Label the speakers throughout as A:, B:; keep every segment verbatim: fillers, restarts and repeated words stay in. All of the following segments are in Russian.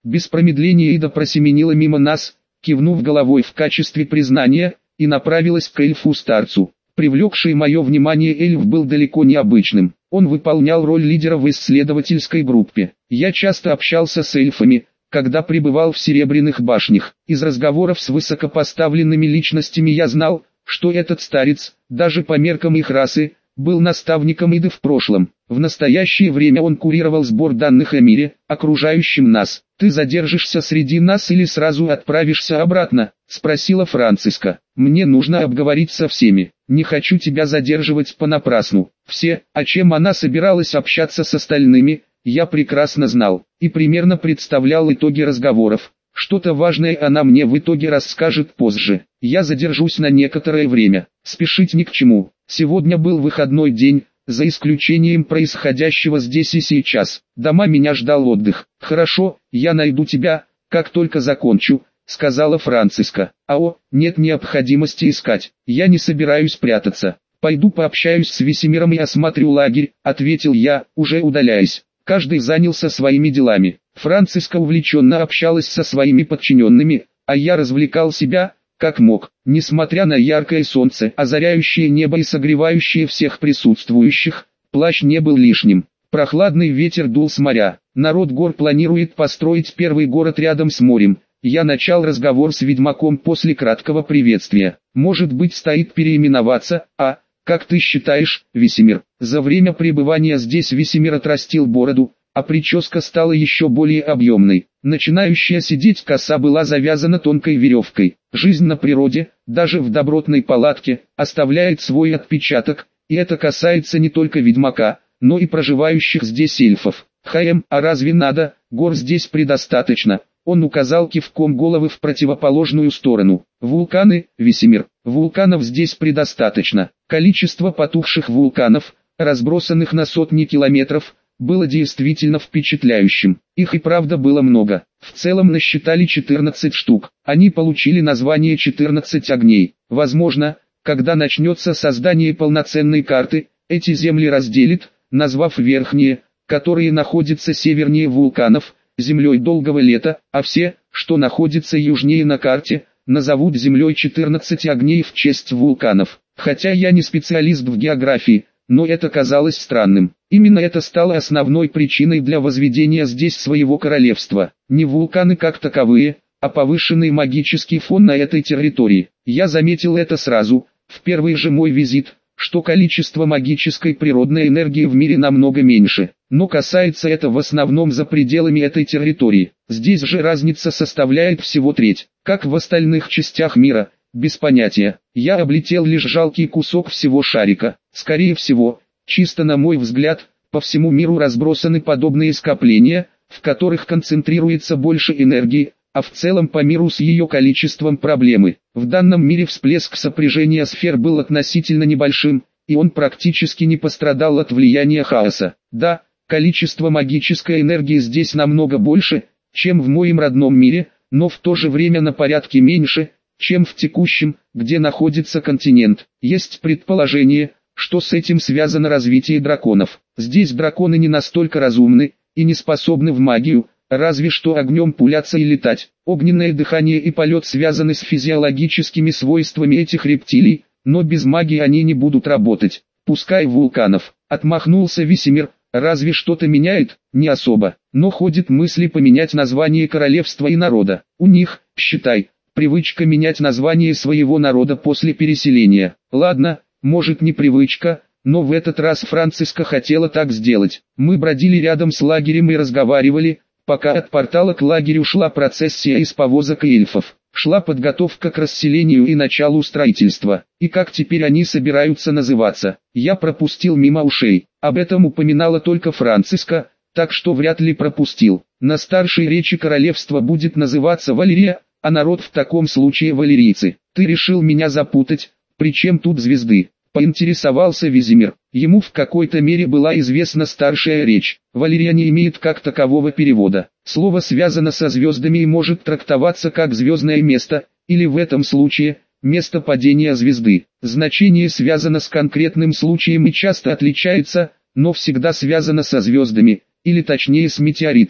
A: Без промедления Ида просеменила мимо нас, кивнув головой в качестве признания, и направилась к эльфу-старцу. Привлекший мое внимание эльф был далеко не обычным. Он выполнял роль лидера в исследовательской группе. Я часто общался с эльфами, когда пребывал в Серебряных башнях. Из разговоров с высокопоставленными личностями я знал, что этот старец, даже по меркам их расы, был наставником Иды в прошлом. В настоящее время он курировал сбор данных о мире, окружающем нас. «Ты задержишься среди нас или сразу отправишься обратно?» – спросила Франциска. «Мне нужно обговорить со всеми. Не хочу тебя задерживать понапрасну». Все, о чем она собиралась общаться с остальными, я прекрасно знал, и примерно представлял итоги разговоров. Что-то важное она мне в итоге расскажет позже. Я задержусь на некоторое время. Спешить ни к чему. Сегодня был выходной день, за исключением происходящего здесь и сейчас. Дома меня ждал отдых. «Хорошо, я найду тебя, как только закончу», — сказала Франциска. «Ао, нет необходимости искать. Я не собираюсь прятаться. Пойду пообщаюсь с Весемиром и осмотрю лагерь», — ответил я, уже удаляясь. Каждый занялся своими делами. Франциска увлеченно общалась со своими подчиненными, а я развлекал себя, как мог. Несмотря на яркое солнце, озаряющее небо и согревающее всех присутствующих, плащ не был лишним. Прохладный ветер дул с моря. Народ гор планирует построить первый город рядом с морем. Я начал разговор с ведьмаком после краткого приветствия. «Может быть, стоит переименоваться, а, как ты считаешь, Весемир?» За время пребывания здесь Весемир отрастил бороду, а прическа стала еще более объемной. Начинающая сидеть коса была завязана тонкой веревкой. Жизнь на природе, даже в добротной палатке, оставляет свой отпечаток, и это касается не только ведьмака, но и проживающих здесь эльфов. «Хаем, а разве надо, гор здесь предостаточно?» Он указал кивком головы в противоположную сторону. «Вулканы, Весемир, вулканов здесь предостаточно. Количество потухших вулканов, разбросанных на сотни километров, было действительно впечатляющим. Их и правда было много. В целом насчитали четырнадцать штук. Они получили название четырнадцать огней. Возможно, когда начнется создание полноценной карты, эти земли разделит, назвав верхние, которые находятся севернее вулканов, землей долгого лета, а все, что находится южнее на карте, назовут землей четырнадцать огней в честь вулканов. Хотя я не специалист в географии, но это казалось странным. Именно это стало основной причиной для возведения здесь своего королевства. Не вулканы как таковые, а повышенный магический фон на этой территории. Я заметил это сразу, в первый же мой визит, что количество магической природной энергии в мире намного меньше. Но касается это в основном за пределами этой территории. Здесь же разница составляет всего треть. Как в остальных частях мира, без понятия. Я облетел лишь жалкий кусок всего шарика. Скорее всего, чисто на мой взгляд, по всему миру разбросаны подобные скопления, в которых концентрируется больше энергии, а в целом по миру с ее количеством проблемы. В данном мире всплеск сопряжения сфер был относительно небольшим, и он практически не пострадал от влияния хаоса. Да, количество магической энергии здесь намного больше, чем в моем родном мире, но в то же время на порядке меньше, чем в текущем, где находится континент. Есть предположение, что с этим связано развитие драконов. Здесь драконы не настолько разумны и не способны в магию, разве что огнем пуляться и летать. Огненное дыхание и полет связаны с физиологическими свойствами этих рептилий, но без магии они не будут работать. Пускай вулканов. Отмахнулся Весемир. Разве что-то меняет? Не особо. Но ходят мысли поменять название королевства и народа. У них, считай, привычка менять название своего народа после переселения. Ладно, может не привычка, но в этот раз Франциска хотела так сделать. Мы бродили рядом с лагерем и разговаривали, пока от портала к лагерю шла процессия из повозок и эльфов. Шла подготовка к расселению и началу строительства. И как теперь они собираются называться, я пропустил мимо ушей. Об этом упоминала только Франциска, так что вряд ли пропустил. На старшей речи королевства будет называться Валерия, а народ в таком случае валерийцы. Ты решил меня запутать, причем тут звезды? Поинтересовался Весемир. Ему в какой-то мере была известна старшая речь. Валерия не имеет как такового перевода. Слово связано со звездами и может трактоваться как звездное место, или в этом случае, место падения звезды. Значение связано с конкретным случаем и часто отличается, но всегда связано со звездами, или точнее с метеоритами.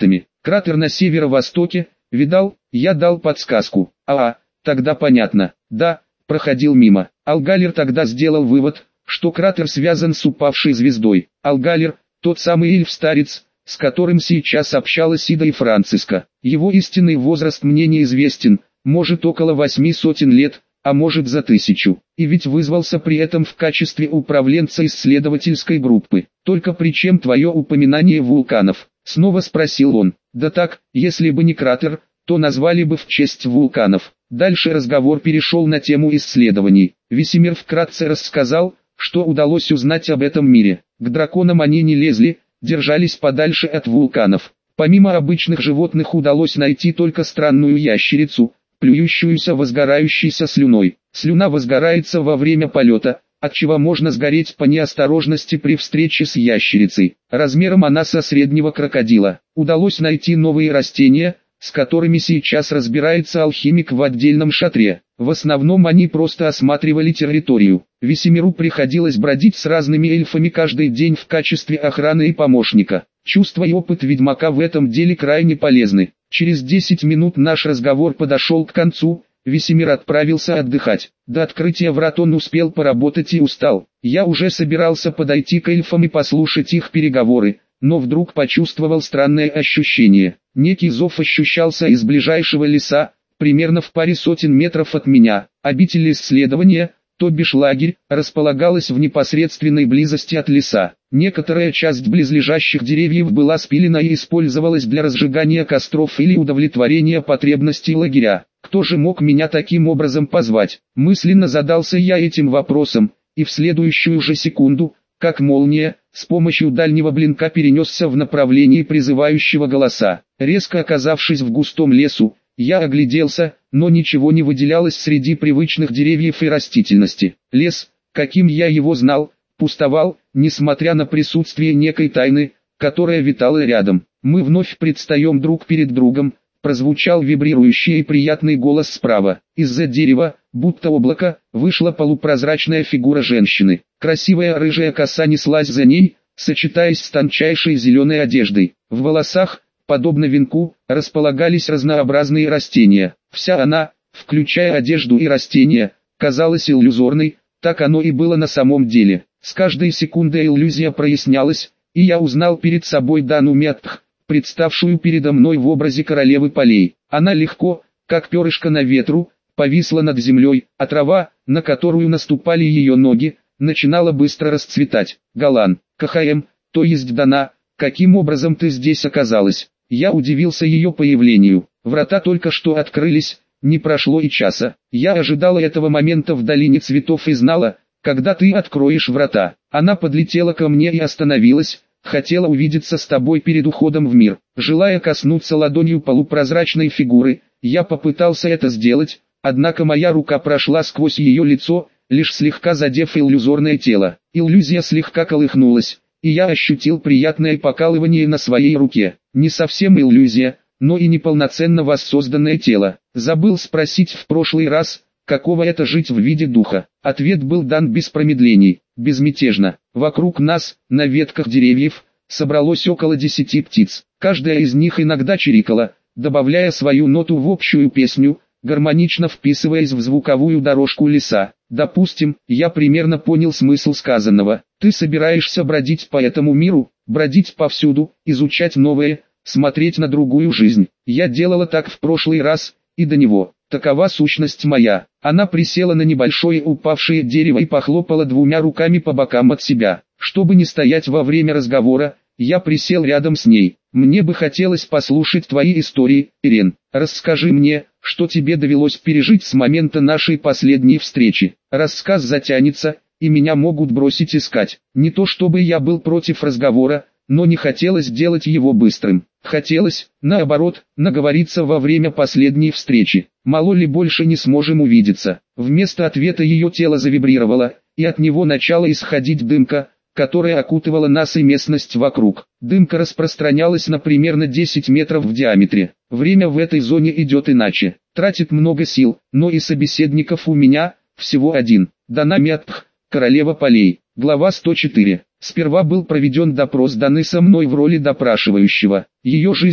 A: Кратер на северо-востоке, видал, я дал подсказку. А, тогда понятно. Да, проходил мимо. Алгалер тогда сделал вывод, что кратер связан с упавшей звездой. Алгалер, тот самый эльф-старец, с которым сейчас общалась Ида и Франциска. Его истинный возраст мне неизвестен, может около восьми сотен лет, а может за тысячу. И ведь вызвался при этом в качестве управленца исследовательской группы. Только при чем твое упоминание вулканов? Снова спросил он. Да так, если бы не кратер, то назвали бы в честь вулканов. Дальше разговор перешел на тему исследований. Весемир вкратце рассказал, что удалось узнать об этом мире. К драконам они не лезли, держались подальше от вулканов. Помимо обычных животных удалось найти только странную ящерицу, плюющуюся возгорающейся слюной. Слюна возгорается во время полета, отчего можно сгореть по неосторожности при встрече с ящерицей. Размером она со среднего крокодила. Удалось найти новые растения, с которыми сейчас разбирается алхимик в отдельном шатре. В основном они просто осматривали территорию. Весемиру приходилось бродить с разными эльфами каждый день в качестве охраны и помощника. Чувство и опыт ведьмака в этом деле крайне полезны. Через десять минут наш разговор подошел к концу, Весемир отправился отдыхать. До открытия врат он успел поработать и устал. Я уже собирался подойти к эльфам и послушать их переговоры, но вдруг почувствовал странное ощущение. Некий зов ощущался из ближайшего леса, примерно в паре сотен метров от меня. Обитель исследования, то бишь лагерь, располагалась в непосредственной близости от леса. Некоторая часть близлежащих деревьев была спилена и использовалась для разжигания костров или удовлетворения потребностей лагеря. Кто же мог меня таким образом позвать? Мысленно задался я этим вопросом, и в следующую же секунду, как молния, с помощью дальнего блинка перенесся в направлении призывающего голоса. Резко оказавшись в густом лесу, я огляделся, но ничего не выделялось среди привычных деревьев и растительности. Лес, каким я его знал, пустовал, несмотря на присутствие некой тайны, которая витала рядом. «Мы вновь предстаем друг перед другом», прозвучал вибрирующий и приятный голос справа. Из-за дерева, будто облако, вышла полупрозрачная фигура женщины. Красивая рыжая коса неслась за ней, сочетаясь с тончайшей зеленой одеждой. В волосах, подобно венку, располагались разнообразные растения. Вся она, включая одежду и растения, казалась иллюзорной, так оно и было на самом деле. С каждой секундой иллюзия прояснялась, и я узнал перед собой Дану Мятх, представшую передо мной в образе королевы полей. Она легко, как перышко на ветру, повисла над землей, а трава, на которую наступали ее ноги, начинала быстро расцветать. «Галан, КХМ, то есть Дана, каким образом ты здесь оказалась?» Я удивился ее появлению. Врата только что открылись, не прошло и часа. Я ожидала этого момента в долине цветов и знала, когда ты откроешь врата. Она подлетела ко мне и остановилась, хотела увидеться с тобой перед уходом в мир. Желая коснуться ладонью полупрозрачной фигуры, я попытался это сделать, однако моя рука прошла сквозь ее лицо, лишь слегка задев иллюзорное тело. Иллюзия слегка колыхнулась, и я ощутил приятное покалывание на своей руке. Не совсем иллюзия, но и неполноценно воссозданное тело. Забыл спросить в прошлый раз, каково это жить в виде духа. Ответ был дан без промедлений, безмятежно. Вокруг нас, на ветках деревьев, собралось около десяти птиц. Каждая из них иногда чирикала, добавляя свою ноту в общую песню, гармонично вписываясь в звуковую дорожку леса. Допустим, я примерно понял смысл сказанного. Ты собираешься бродить по этому миру, бродить повсюду, изучать новое, смотреть на другую жизнь. Я делала так в прошлый раз, и до него. Такова сущность моя. Она присела на небольшое упавшее дерево и похлопала двумя руками по бокам от себя. Чтобы не стоять во время разговора, я присел рядом с ней. Мне бы хотелось послушать твои истории, Ирен. Расскажи мне, что тебе довелось пережить с момента нашей последней встречи. Рассказ затянется, и меня могут бросить искать. Не то чтобы я был против разговора, но не хотелось делать его быстрым. Хотелось, наоборот, наговориться во время последней встречи. Мало ли больше не сможем увидеться. Вместо ответа ее тело завибрировало, и от него начала исходить дымка, которая окутывала нас и местность вокруг. Дымка распространялась на примерно десять метров в диаметре. Время в этой зоне идет иначе. Тратит много сил, но и собеседников у меня всего один. Дана Мятх, королева полей. Глава сто четыре. Сперва был проведен допрос Даны со мной в роли допрашивающего. Ее жизнь,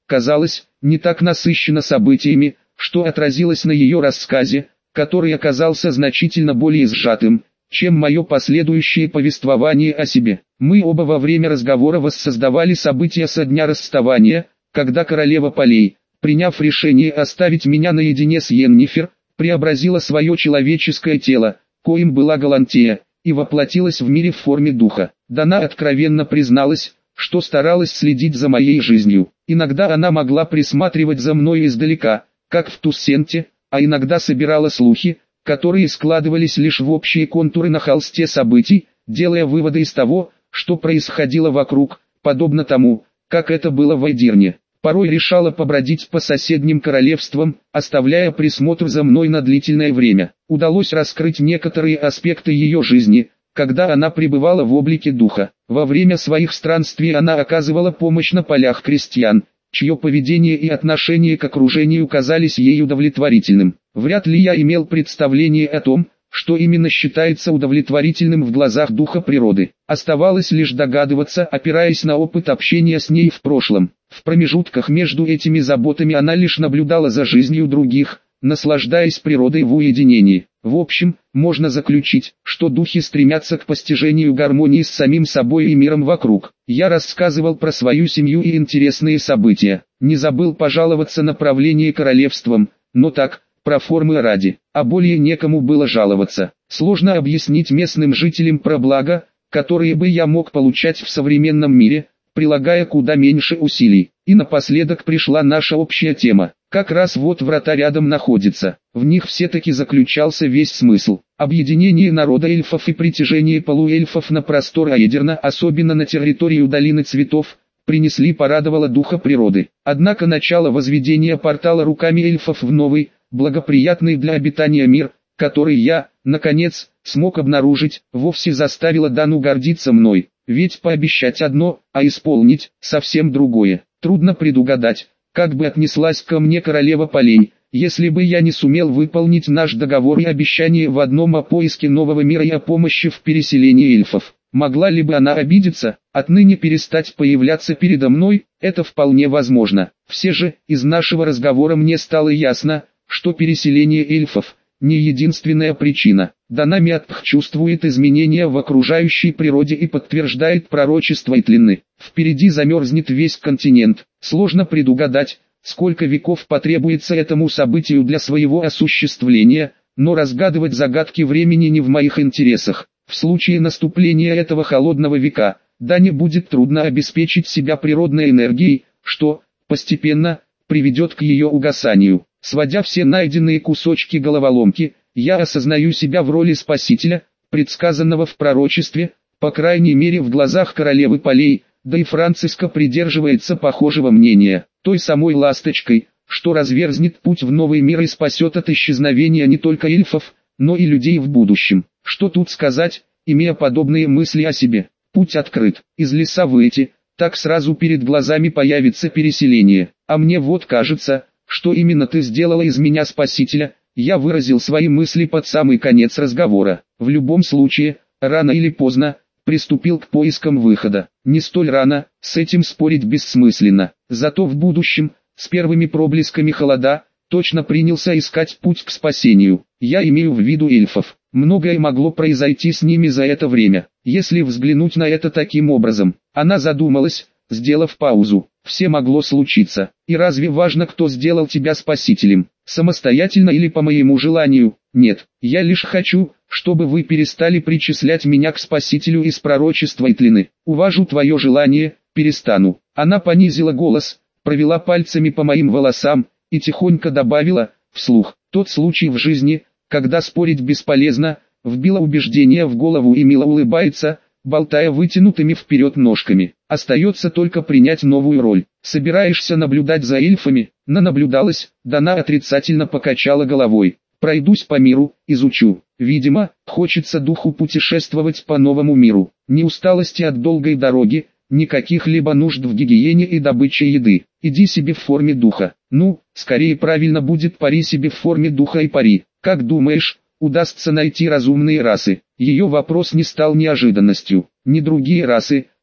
A: казалось, не так насыщена событиями, что отразилось на ее рассказе, который оказался значительно более сжатым, чем мое последующее повествование о себе. Мы оба во время разговора воссоздавали события со дня расставания, когда королева полей, приняв решение оставить меня наедине с Йеннифер, преобразила свое человеческое тело, коим была Галантея, и воплотилась в мире в форме духа. Дана откровенно призналась, что старалась следить за моей жизнью. Иногда она могла присматривать за мной издалека, как в Туссенте, а иногда собирала слухи, которые складывались лишь в общие контуры на холсте событий, делая выводы из того, что происходило вокруг, подобно тому, как это было в Эдирне. Порой решала побродить по соседним королевствам, оставляя присмотр за мной на длительное время. Удалось раскрыть некоторые аспекты ее жизни, когда она пребывала в облике духа. Во время своих странствий она оказывала помощь на полях крестьян, чье поведение и отношение к окружению казались ей удовлетворительным. Вряд ли я имел представление о том, что именно считается удовлетворительным в глазах духа природы. Оставалось лишь догадываться, опираясь на опыт общения с ней в прошлом. В промежутках между этими заботами она лишь наблюдала за жизнью других, наслаждаясь природой в уединении. В общем, можно заключить, что духи стремятся к постижению гармонии с самим собой и миром вокруг. Я рассказывал про свою семью и интересные события. Не забыл пожаловаться на правление королевством, но так, про формы ради, а более некому было жаловаться. Сложно объяснить местным жителям про блага, которые бы я мог получать в современном мире, прилагая куда меньше усилий. И напоследок пришла наша общая тема. Как раз вот врата рядом находятся. В них все-таки заключался весь смысл. Объединение народа эльфов и притяжение полуэльфов на простор Аэдирна, особенно на территорию Долины Цветов, принесли порадовало духа природы. Однако начало возведения портала руками эльфов в новый, благоприятный для обитания мир, который я, наконец, смог обнаружить, вовсе заставило Дану гордиться мной. Ведь пообещать одно, а исполнить совсем другое. Трудно предугадать, как бы отнеслась ко мне королева полей, если бы я не сумел выполнить наш договор и обещание в одном о поиске нового мира и о помощи в переселении эльфов. Могла ли бы она обидеться, отныне перестать появляться передо мной? Это вполне возможно. Все же, из нашего разговора мне стало ясно, что переселение эльфов не единственная причина. Дана Мятпх чувствует изменения в окружающей природе и подтверждает пророчество Итлины. Впереди замерзнет весь континент. Сложно предугадать, сколько веков потребуется этому событию для своего осуществления, но разгадывать загадки времени не в моих интересах. В случае наступления этого холодного века, Дане будет трудно обеспечить себя природной энергией, что, постепенно, приведет к ее угасанию. Сводя все найденные кусочки головоломки, я осознаю себя в роли спасителя, предсказанного в пророчестве, по крайней мере в глазах королевы полей, да и Франциска придерживается похожего мнения, той самой ласточкой, что разверзнет путь в новый мир и спасет от исчезновения не только эльфов, но и людей в будущем. Что тут сказать, имея подобные мысли о себе? Путь открыт, из леса выйти, так сразу перед глазами появится переселение, а мне вот кажется, что именно ты сделала из меня спасителя. Я выразил свои мысли под самый конец разговора. В любом случае, рано или поздно, приступил к поискам выхода. Не столь рано, с этим спорить бессмысленно. Зато в будущем, с первыми проблесками холода, точно принялся искать путь к спасению. Я имею в виду эльфов. Многое могло произойти с ними за это время. Если взглянуть на это таким образом, она задумалась, сделав паузу. Все могло случиться. И разве важно, кто сделал тебя спасителем? Самостоятельно или по моему желанию? Нет, я лишь хочу, чтобы вы перестали причислять меня к спасителю из пророчества Итлины. Уважу твое желание, перестану. Она понизила голос, провела пальцами по моим волосам, и тихонько добавила, вслух. Тот случай в жизни, когда спорить бесполезно, вбила убеждение в голову и мило улыбается, болтая вытянутыми вперед ножками. Остается только принять новую роль. Собираешься наблюдать за эльфами? Нанаблюдалась, Дана отрицательно покачала головой. Пройдусь по миру, изучу. Видимо, хочется духу путешествовать по новому миру. Ни усталости от долгой дороги, ни каких-либо нужд в гигиене и добыче еды. Иди себе в форме духа. Ну, скорее правильно будет пари себе в форме духа и пари. Как думаешь, удастся найти разумные расы? Ее вопрос не стал неожиданностью. Ни другие расы,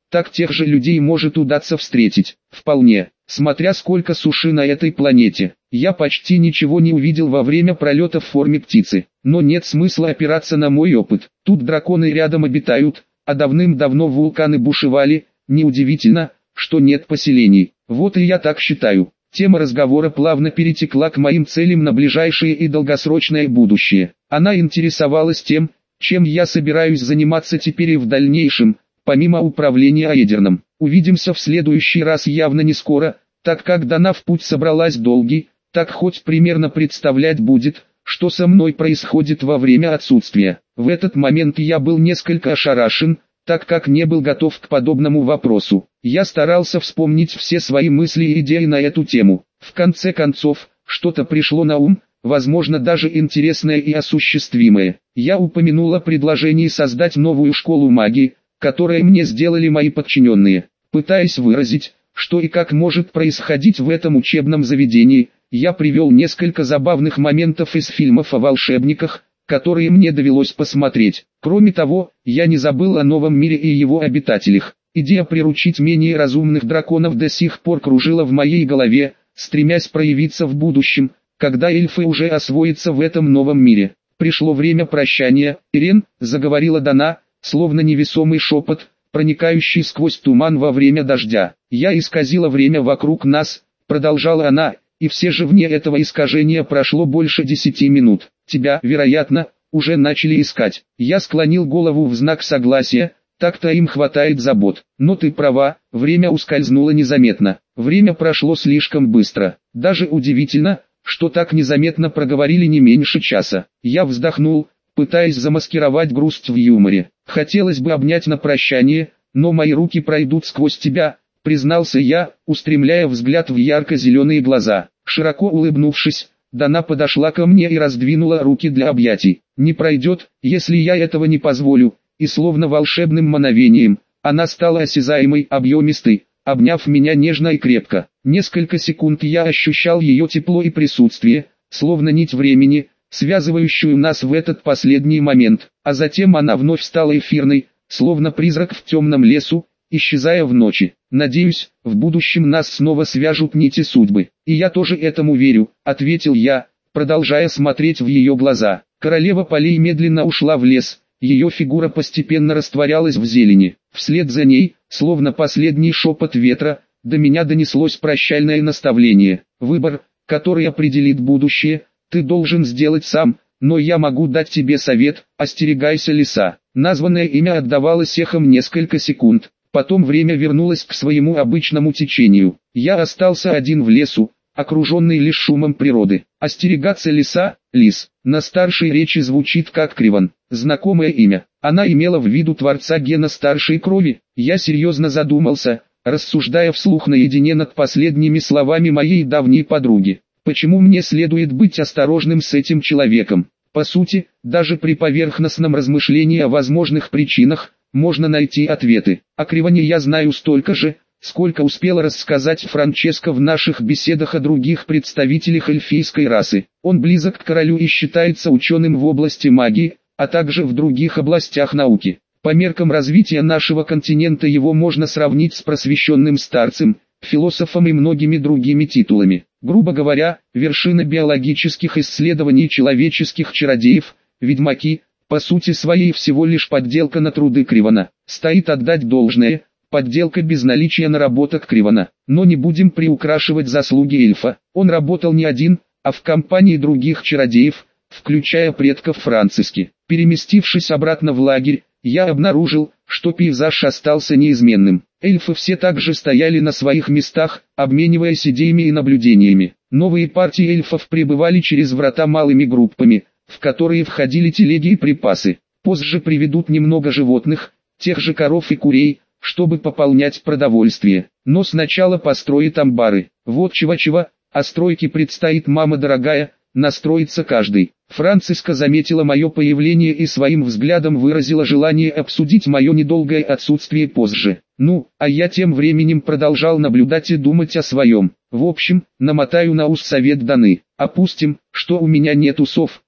A: так тех же людей может удаться встретить. Вполне, смотря сколько суши на этой планете. Я почти ничего не увидел во время пролета в форме птицы, но нет смысла опираться на мой опыт. Тут драконы рядом обитают, а давным-давно вулканы бушевали, неудивительно, что нет поселений. Вот и я так считаю. Тема разговора плавно перетекла к моим целям на ближайшее и долгосрочное будущее. Она интересовалась тем, чем я собираюсь заниматься теперь и в дальнейшем, помимо управления Аэдерном. Увидимся в следующий раз явно не скоро, так как Дана в путь собралась долгий, так хоть примерно представлять будет, что со мной происходит во время отсутствия. В этот момент я был несколько ошарашен, так как не был готов к подобному вопросу. Я старался вспомнить все свои мысли и идеи на эту тему. В конце концов, что-то пришло на ум, возможно даже интересное и осуществимое. Я упомянул о предложении создать новую школу магии, которую мне сделали мои подчиненные. Пытаясь выразить, что и как может происходить в этом учебном заведении, я привел несколько забавных моментов из фильмов о волшебниках, которые мне довелось посмотреть. Кроме того, я не забыл о новом мире и его обитателях. Идея приручить менее разумных драконов до сих пор кружила в моей голове, стремясь проявиться в будущем, когда эльфы уже освоятся в этом новом мире. Пришло время прощания. «Ирен», — заговорила Дана, словно невесомый шепот, проникающий сквозь туман во время дождя. «Я исказила время вокруг нас», — продолжала она, — «и все же вне этого искажения прошло больше десяти минут. Тебя, вероятно, уже начали искать». Я склонил голову в знак согласия, так-то им хватает забот. Но ты права, время ускользнуло незаметно. Время прошло слишком быстро. Даже удивительно, что так незаметно проговорили не меньше часа. Я вздохнул, пытаясь замаскировать грусть в юморе. Хотелось бы обнять на прощание, но мои руки пройдут сквозь тебя, признался я, устремляя взгляд в ярко-зеленые глаза. Широко улыбнувшись, Дана подошла ко мне и раздвинула руки для объятий. «Не пройдет, если я этого не позволю», и словно волшебным мановением, она стала осязаемой, объемистой, обняв меня нежно и крепко. Несколько секунд я ощущал ее тепло и присутствие, словно нить времени, связывающую нас в этот последний момент, а затем она вновь стала эфирной, словно призрак в темном лесу, исчезая в ночи. «Надеюсь, в будущем нас снова свяжут нити судьбы». «И я тоже этому верю», — ответил я, продолжая смотреть в ее глаза. Королева полей медленно ушла в лес, ее фигура постепенно растворялась в зелени. Вслед за ней, словно последний шепот ветра, до меня донеслось прощальное наставление. «Выбор, который определит будущее, ты должен сделать сам, но я могу дать тебе совет, остерегайся леса». Названное имя отдавалось эхом несколько секунд. Потом время вернулось к своему обычному течению. Я остался один в лесу, окруженный лишь шумом природы. Остерегаться леса, лис. На старшей речи звучит как Криван. Знакомое имя. Она имела в виду творца гена старшей крови. Я серьезно задумался, рассуждая вслух наедине над последними словами моей давней подруги. Почему мне следует быть осторожным с этим человеком? По сути, даже при поверхностном размышлении о возможных причинах, можно найти ответы. О Криване я знаю столько же, сколько успела рассказать Франческа в наших беседах о других представителях эльфийской расы. Он близок к королю и считается ученым в области магии, а также в других областях науки. По меркам развития нашего континента его можно сравнить с просвещенным старцем, философом и многими другими титулами. Грубо говоря, вершина биологических исследований человеческих чародеев, ведьмаки, по сути своей всего лишь подделка на труды Кривана. Стоит отдать должное, подделка без наличия наработок Кривана. Но не будем приукрашивать заслуги эльфа. Он работал не один, а в компании других чародеев, включая предков Франциски. Переместившись обратно в лагерь, я обнаружил, что пейзаж остался неизменным. Эльфы все так же стояли на своих местах, обмениваясь идеями и наблюдениями. Новые партии эльфов прибывали через врата малыми группами, в которые входили телеги и припасы. Позже приведут немного животных, тех же коров и курей, чтобы пополнять продовольствие. Но сначала построят амбары. Вот чего-чего, а стройке предстоит, мама дорогая, настроится каждый. Франциска заметила мое появление и своим взглядом выразила желание обсудить мое недолгое отсутствие позже. Ну, а я тем временем продолжал наблюдать и думать о своем. В общем, намотаю на ус совет Даны. Опустим, что у меня нет усов,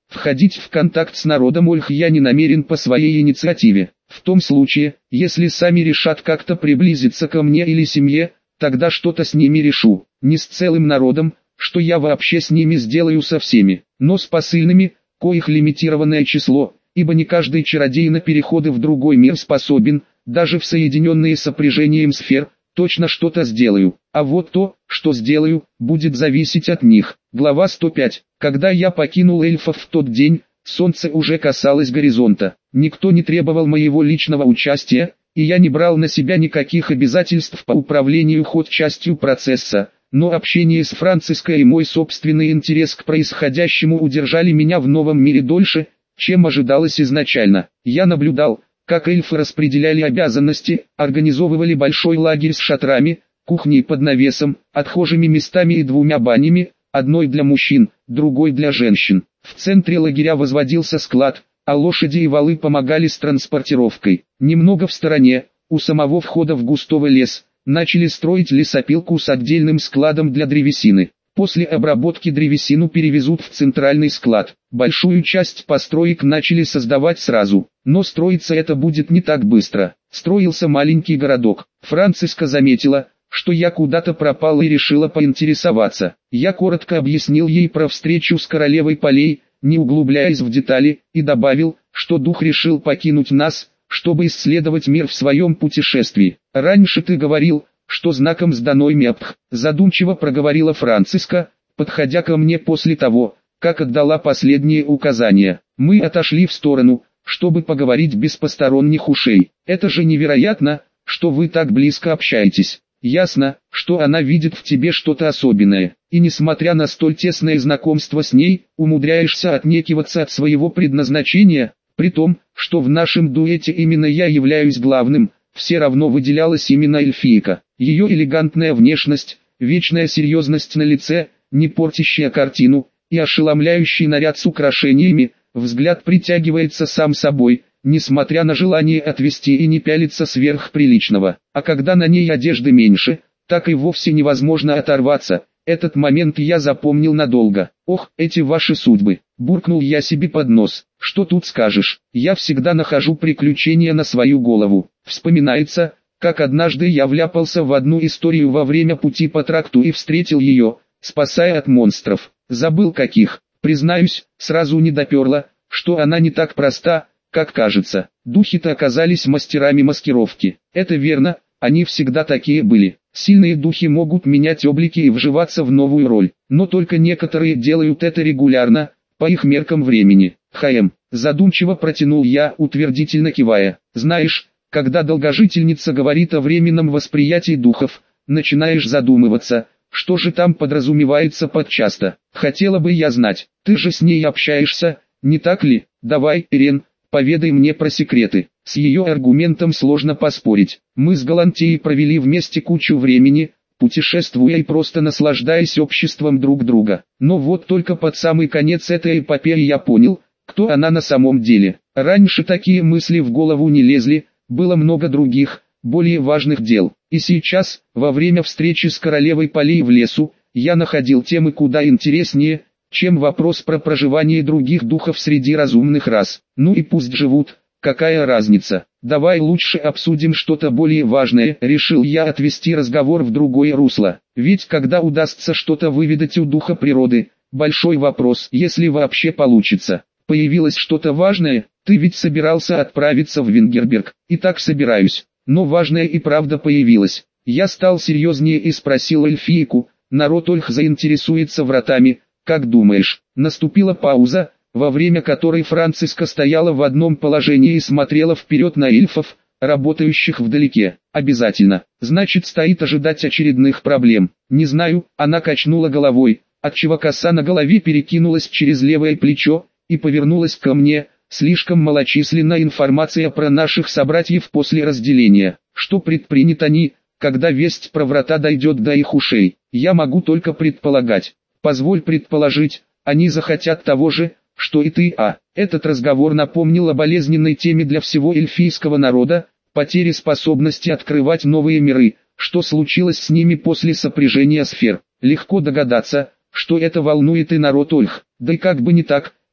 A: Входить в контакт с народом Ольх я не намерен по своей инициативе. В том случае, если сами решат как-то приблизиться ко мне или семье, тогда что-то с ними решу. Не с целым народом, что я вообще с ними сделаю со всеми, но с посыльными, коих лимитированное число, ибо не каждый чародей на переходы в другой мир способен, даже в соединенные сопряжением сфер, точно что-то сделаю. А вот то, что сделаю, будет зависеть от них. Глава сто пять. Когда я покинул эльфов в тот день, солнце уже касалось горизонта. Никто не требовал моего личного участия, и я не брал на себя никаких обязательств по управлению хоть частью процесса. Но общение с Франциской и мой собственный интерес к происходящему удержали меня в новом мире дольше, чем ожидалось изначально. Я наблюдал, как эльфы распределяли обязанности, организовывали большой лагерь с шатрами, кухней под навесом, отхожими местами и двумя банями, одной для мужчин, другой для женщин. В центре лагеря возводился склад, а лошади и валы помогали с транспортировкой. Немного в стороне, у самого входа в густой лес, начали строить лесопилку с отдельным складом для древесины. После обработки древесину перевезут в центральный склад. Большую часть построек начали создавать сразу, но строиться это будет не так быстро. Строился маленький городок. Франциска заметила, что я куда-то пропал и решила поинтересоваться. Я коротко объяснил ей про встречу с королевой полей, не углубляясь в детали, и добавил, что дух решил покинуть нас, чтобы исследовать мир в своем путешествии. «Раньше ты говорил, что знаком сданой Мепх», задумчиво проговорила Франциска, подходя ко мне после того, как отдала последние указания. Мы отошли в сторону, чтобы поговорить без посторонних ушей. «Это же невероятно, что вы так близко общаетесь. Ясно, что она видит в тебе что-то особенное, и несмотря на столь тесное знакомство с ней, умудряешься отнекиваться от своего предназначения, при том, что в нашем дуэте именно я являюсь главным». Все равно выделялась именно эльфийка. Ее элегантная внешность, вечная серьезность на лице, не портящая картину, и ошеломляющий наряд с украшениями, взгляд притягивается сам собой, несмотря на желание отвести и не пялиться сверх приличного. А когда на ней одежды меньше, так и вовсе невозможно оторваться. Этот момент я запомнил надолго. «Ох, эти ваши судьбы», — буркнул я себе под нос. «Что тут скажешь, я всегда нахожу приключения на свою голову». Вспоминается, как однажды я вляпался в одну историю во время пути по тракту и встретил ее, спасая от монстров. Забыл каких. Признаюсь, сразу не доперло, что она не так проста, как кажется. Духи-то оказались мастерами маскировки. Это верно, они всегда такие были. Сильные духи могут менять облики и вживаться в новую роль, но только некоторые делают это регулярно, по их меркам времени. Хаем, задумчиво протянул я, утвердительно кивая. Знаешь, когда долгожительница говорит о временном восприятии духов, начинаешь задумываться, что же там подразумевается под часто. Хотела бы я знать, ты же с ней общаешься, не так ли? Давай, Ирен, поведай мне про секреты. С ее аргументом сложно поспорить. Мы с Галантией провели вместе кучу времени, путешествуя и просто наслаждаясь обществом друг друга. Но вот только под самый конец этой эпопеи я понял, кто она на самом деле. Раньше такие мысли в голову не лезли, было много других, более важных дел. И сейчас, во время встречи с королевой полей в лесу, я находил темы куда интереснее, чем вопрос про проживание других духов среди разумных рас. Ну и пусть живут, какая разница. Давай лучше обсудим что-то более важное. Решил я отвести разговор в другое русло. Ведь когда удастся что-то выведать у духа природы, большой вопрос, если вообще получится. Появилось что-то важное, ты ведь собирался отправиться в Венгерберг. И так собираюсь. Но важное и правда появилось. Я стал серьезнее и спросил эльфийку, народ Ольх заинтересуется вратами, как думаешь? Наступила пауза, во время которой Франциска стояла в одном положении и смотрела вперед на эльфов, работающих вдалеке. Обязательно. Значит, стоит ожидать очередных проблем. Не знаю, она качнула головой, отчего коса на голове перекинулась через левое плечо и повернулась ко мне. Слишком малочисленна информация про наших собратьев после разделения. Что предпринят они, когда весть про врата дойдет до их ушей? Я могу только предполагать. Позволь предположить, они захотят того же, что и ты, а этот разговор напомнил о болезненной теме для всего эльфийского народа, потере способности открывать новые миры, что случилось с ними после сопряжения сфер. Легко догадаться, что это волнует и народ Ольх, да и как бы не так,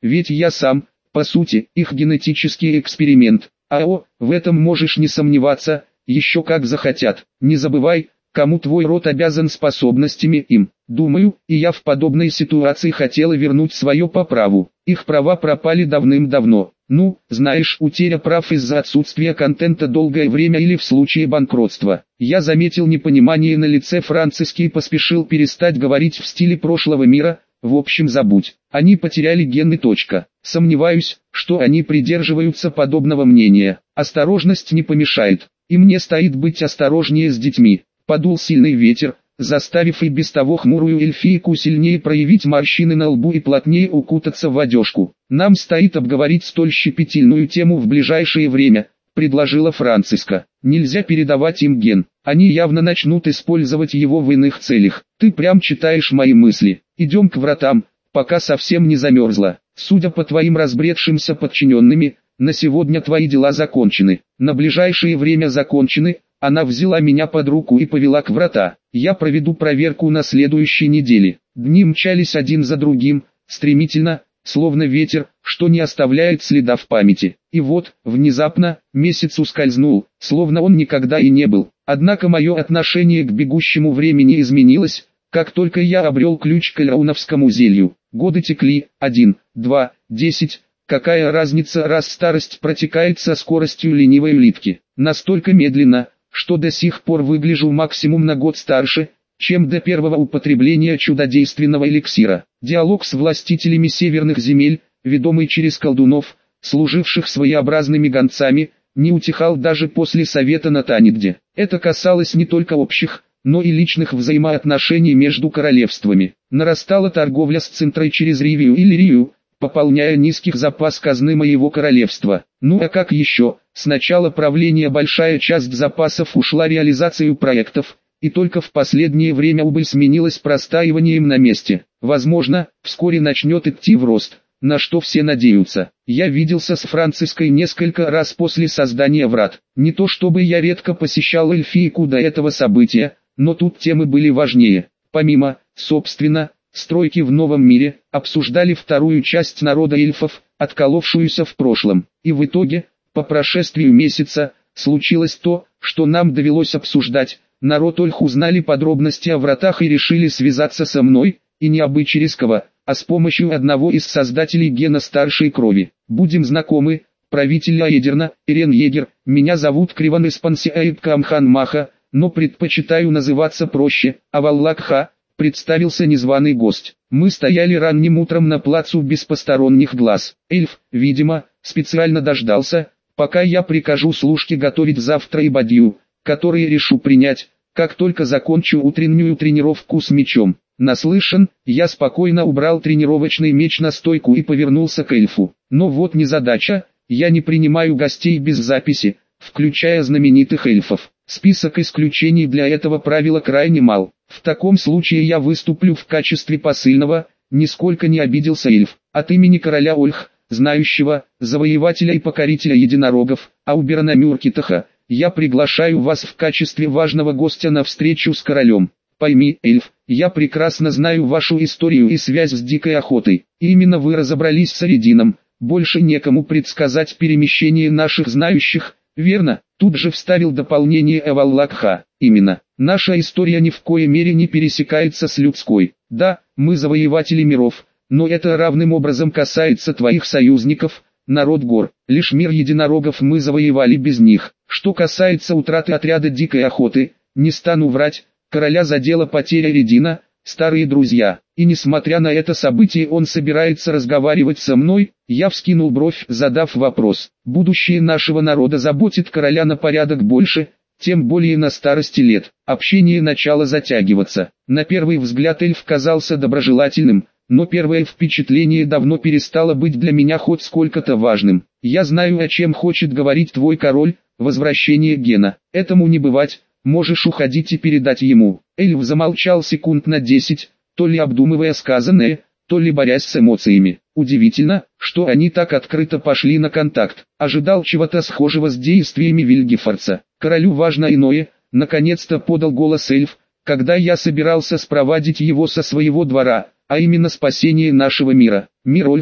A: ведь я сам, по сути, их генетический эксперимент. Ао, в этом можешь не сомневаться, еще как захотят. Не забывай, кому твой род обязан способностями им. Думаю, и я в подобной ситуации хотела вернуть свое по праву. Их права пропали давным-давно. Ну, знаешь, утеря прав из-за отсутствия контента долгое время или в случае банкротства. Я заметил непонимание на лице Франциски и поспешил перестать говорить в стиле прошлого мира. В общем, забудь. Они потеряли гены. Точка. Сомневаюсь, что они придерживаются подобного мнения. Осторожность не помешает. И мне стоит быть осторожнее с детьми. Подул сильный ветер, заставив и без того хмурую эльфийку сильнее проявить морщины на лбу и плотнее укутаться в одежку. «Нам стоит обговорить столь щепетильную тему в ближайшее время», — предложила Франциска. «Нельзя передавать им ген. Они явно начнут использовать его в иных целях. Ты прям читаешь мои мысли. Идем к вратам, пока совсем не замерзла. Судя по твоим разбредшимся подчиненными, на сегодня твои дела закончены. На ближайшее время закончены». Она взяла меня под руку и повела к врата. Я проведу проверку на следующей неделе. Дни мчались один за другим, стремительно, словно ветер, что не оставляет следа в памяти. И вот, внезапно, месяц ускользнул, словно он никогда и не был. Однако мое отношение к бегущему времени изменилось, как только я обрел ключ к эльрауновскому зелью. Годы текли, один, два, десять. Какая разница, раз старость протекает со скоростью ленивой улитки. Настолько медленно, что до сих пор выгляжу максимум на год старше, чем до первого употребления чудодейственного эликсира. Диалог с властителями северных земель, ведомый через колдунов, служивших своеобразными гонцами, не утихал даже после совета на Танигде. Это касалось не только общих, но и личных взаимоотношений между королевствами. Нарастала торговля с Центрой через Ривию или Рию, пополняя низких запас казны моего королевства. Ну а как еще, с начала правления большая часть запасов ушла реализацию проектов, и только в последнее время убыль сменилась простаиванием на месте. Возможно, вскоре начнет идти в рост, на что все надеются. Я виделся с Франциской несколько раз после создания врат. Не то чтобы я редко посещал эльфийку до этого события, но тут темы были важнее. Помимо, собственно, стройки в новом мире, обсуждали вторую часть народа эльфов, отколовшуюся в прошлом. И в итоге, по прошествию месяца, случилось то, что нам довелось обсуждать. Народ Ольх узнали подробности о вратах и решили связаться со мной, и не абы через кого, а с помощью одного из создателей гена старшей крови. Будем знакомы, правитель Аэдерна, Ирен Егер, меня зовут Криван Испансиаид Камхан Маха, но предпочитаю называться проще, Аваллакха. Представился незваный гость. Мы стояли ранним утром на плацу без посторонних глаз. Эльф, видимо, специально дождался, пока я прикажу служке готовить завтра и бадью, которые решу принять, как только закончу утреннюю тренировку с мечом. Наслышан, я спокойно убрал тренировочный меч на стойку и повернулся к эльфу. Но вот незадача, я не принимаю гостей без записи, включая знаменитых эльфов. Список исключений для этого правила крайне мал. В таком случае я выступлю в качестве посыльного, нисколько не обиделся эльф. От имени короля Ольх, знающего, завоевателя и покорителя единорогов, Ауберна Мюркитаха, я приглашаю вас в качестве важного гостя на встречу с королем. Пойми, эльф, я прекрасно знаю вашу историю и связь с дикой охотой. Именно вы разобрались с Аредином, больше некому предсказать перемещение наших знающих, верно? Тут же вставил дополнение Аваллакха. Именно. Наша история ни в коей мере не пересекается с людской. Да, мы завоеватели миров, но это равным образом касается твоих союзников, народ гор. Лишь мир единорогов мы завоевали без них. Что касается утраты отряда дикой охоты, не стану врать, короля задела потеря Редина, старые друзья. И несмотря на это событие он собирается разговаривать со мной. Я вскинул бровь, задав вопрос. Будущее нашего народа заботит короля на порядок больше, тем более на старости лет. Общение начало затягиваться. На первый взгляд эльф казался доброжелательным, но первое впечатление давно перестало быть для меня хоть сколько-то важным. Я знаю, о чем хочет говорить твой король, возвращение гена. Этому не бывать, можешь уходить и передать ему. Эльф замолчал секунд на десять, то ли обдумывая сказанное, то ли борясь с эмоциями. Удивительно, что они так открыто пошли на контакт. Ожидал чего-то схожего с действиями Вильгефорца. Королю важно иное, наконец-то подал голос эльф, когда я собирался спровадить его со своего двора, а именно спасение нашего мира. Мир Ольх,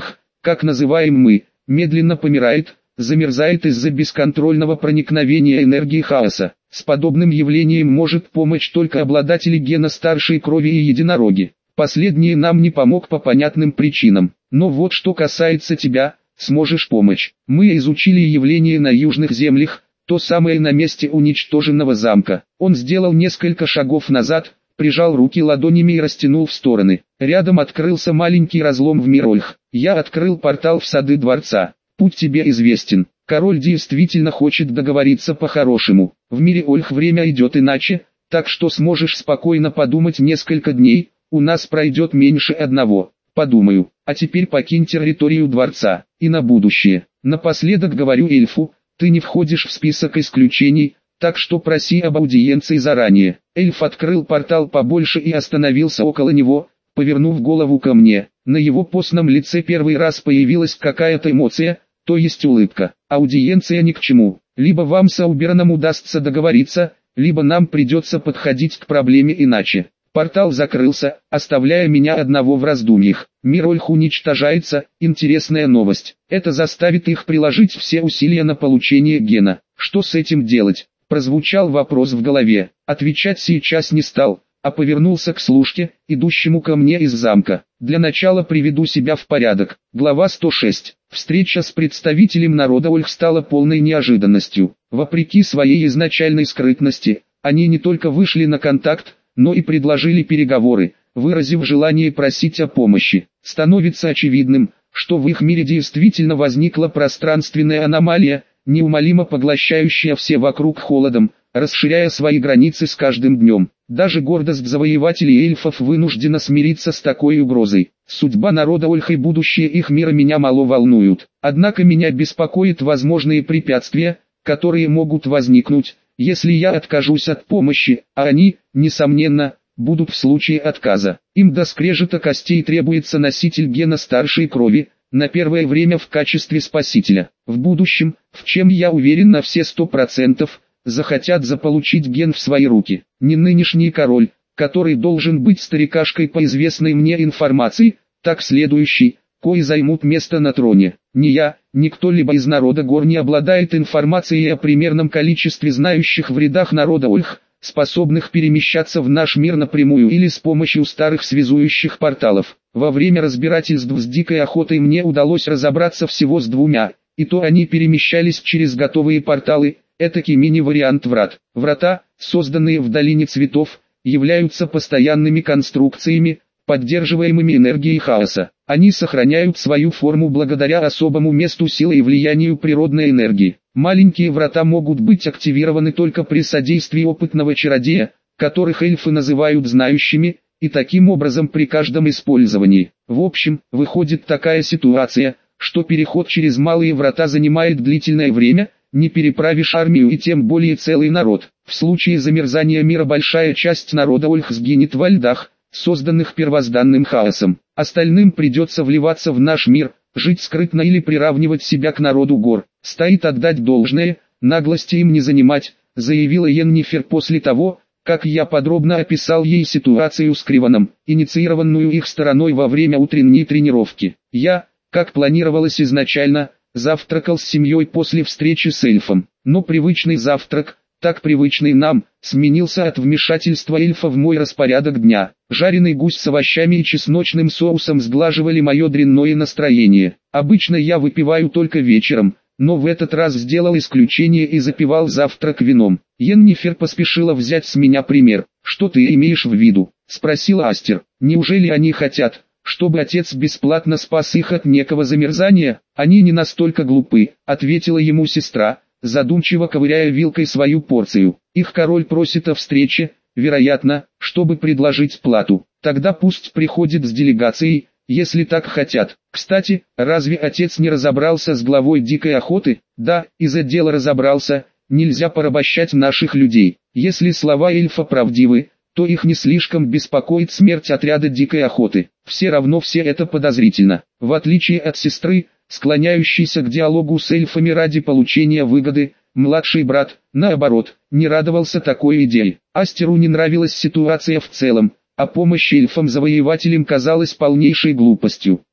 A: как называем мы, медленно помирает, замерзает из-за бесконтрольного проникновения энергии хаоса. С подобным явлением может помочь только обладатели гена старшей крови и единороги. Последние нам не помог по понятным причинам. Но вот что касается тебя, сможешь помочь. Мы изучили явление на южных землях, то самое на месте уничтоженного замка. Он сделал несколько шагов назад, прижал руки ладонями и растянул в стороны. Рядом открылся маленький разлом в мир Ольх. Я открыл портал в сады дворца. Путь тебе известен. Король действительно хочет договориться по-хорошему. В мире Ольх время идет иначе, так что сможешь спокойно подумать несколько дней, у нас пройдет меньше одного. Подумаю, а теперь покинь территорию дворца, и на будущее. Напоследок говорю эльфу, ты не входишь в список исключений, так что проси об аудиенции заранее. Эльф открыл портал побольше и остановился около него, повернув голову ко мне. На его постном лице первый раз появилась какая-то эмоция, то есть улыбка. Аудиенция ни к чему. Либо вам с Аубероном удастся договориться, либо нам придется подходить к проблеме иначе. Портал закрылся, оставляя меня одного в раздумьях. Мир Ольх уничтожается, интересная новость. Это заставит их приложить все усилия на получение гена. Что с этим делать? Прозвучал вопрос в голове. Отвечать сейчас не стал, а повернулся к служке, идущему ко мне из замка. Для начала приведу себя в порядок. Глава сто шесть. Встреча с представителем народа Ольх стала полной неожиданностью. Вопреки своей изначальной скрытности, они не только вышли на контакт, но и предложили переговоры, выразив желание просить о помощи. Становится очевидным, что в их мире действительно возникла пространственная аномалия, неумолимо поглощающая все вокруг холодом, расширяя свои границы с каждым днем. Даже гордость завоевателей эльфов вынуждена смириться с такой угрозой. Судьба народа Ольх и будущее их мира меня мало волнуют. Однако меня беспокоят возможные препятствия, которые могут возникнуть, если я откажусь от помощи, а они, несомненно, будут в случае отказа. Им до скрежета костей требуется носитель гена старшей крови, на первое время в качестве спасителя. В будущем, в чем я уверен на все сто процентов, захотят заполучить ген в свои руки. Не нынешний король, который должен быть старикашкой по известной мне информации, так следующий, кои займут место на троне. Ни я, ни кто-либо из народа гор не обладает информацией о примерном количестве знающих в рядах народа Ольх, способных перемещаться в наш мир напрямую или с помощью старых связующих порталов. Во время разбирательств с дикой охотой мне удалось разобраться всего с двумя, и то они перемещались через готовые порталы, этакий мини-вариант врат. Врата, созданные в долине цветов, являются постоянными конструкциями, поддерживаемыми энергией хаоса. Они сохраняют свою форму благодаря особому месту силы и влиянию природной энергии. Маленькие врата могут быть активированы только при содействии опытного чародея, которых эльфы называют знающими, и таким образом при каждом использовании. В общем, выходит такая ситуация, что переход через малые врата занимает длительное время, не переправишь армию и тем более целый народ. В случае замерзания мира большая часть народа Ольх сгинет во льдах, созданных первозданным хаосом. Остальным придется вливаться в наш мир, жить скрытно или приравнивать себя к народу гор. Стоит отдать должное, наглости им не занимать, заявила Йеннифер после того, как я подробно описал ей ситуацию с Криваном, инициированную их стороной во время утренней тренировки. Я, как планировалось изначально, завтракал с семьей после встречи с эльфом, но привычный завтрак, так привычный нам, сменился от вмешательства эльфа в мой распорядок дня. Жареный гусь с овощами и чесночным соусом сглаживали мое дрянное настроение. Обычно я выпиваю только вечером, но в этот раз сделал исключение и запивал завтрак вином. Йеннифер поспешила взять с меня пример. «Что ты имеешь в виду?» – спросила Астер. «Неужели они хотят, чтобы отец бесплатно спас их от некого замерзания?» «Они не настолько глупы», – ответила ему сестра, задумчиво ковыряя вилкой свою порцию. «Их король просит о встрече, вероятно, чтобы предложить плату. Тогда пусть приходит с делегацией, если так хотят. Кстати, разве отец не разобрался с главой дикой охоты?» «Да, из-за дела разобрался, нельзя порабощать наших людей». Если слова эльфа правдивы, то их не слишком беспокоит смерть отряда дикой охоты. Все равно все это подозрительно. В отличие от сестры, склоняющийся к диалогу с эльфами ради получения выгоды, младший брат, наоборот, не радовался такой идее. Астеру не нравилась ситуация в целом, а помощь эльфам-завоевателям казалась полнейшей глупостью.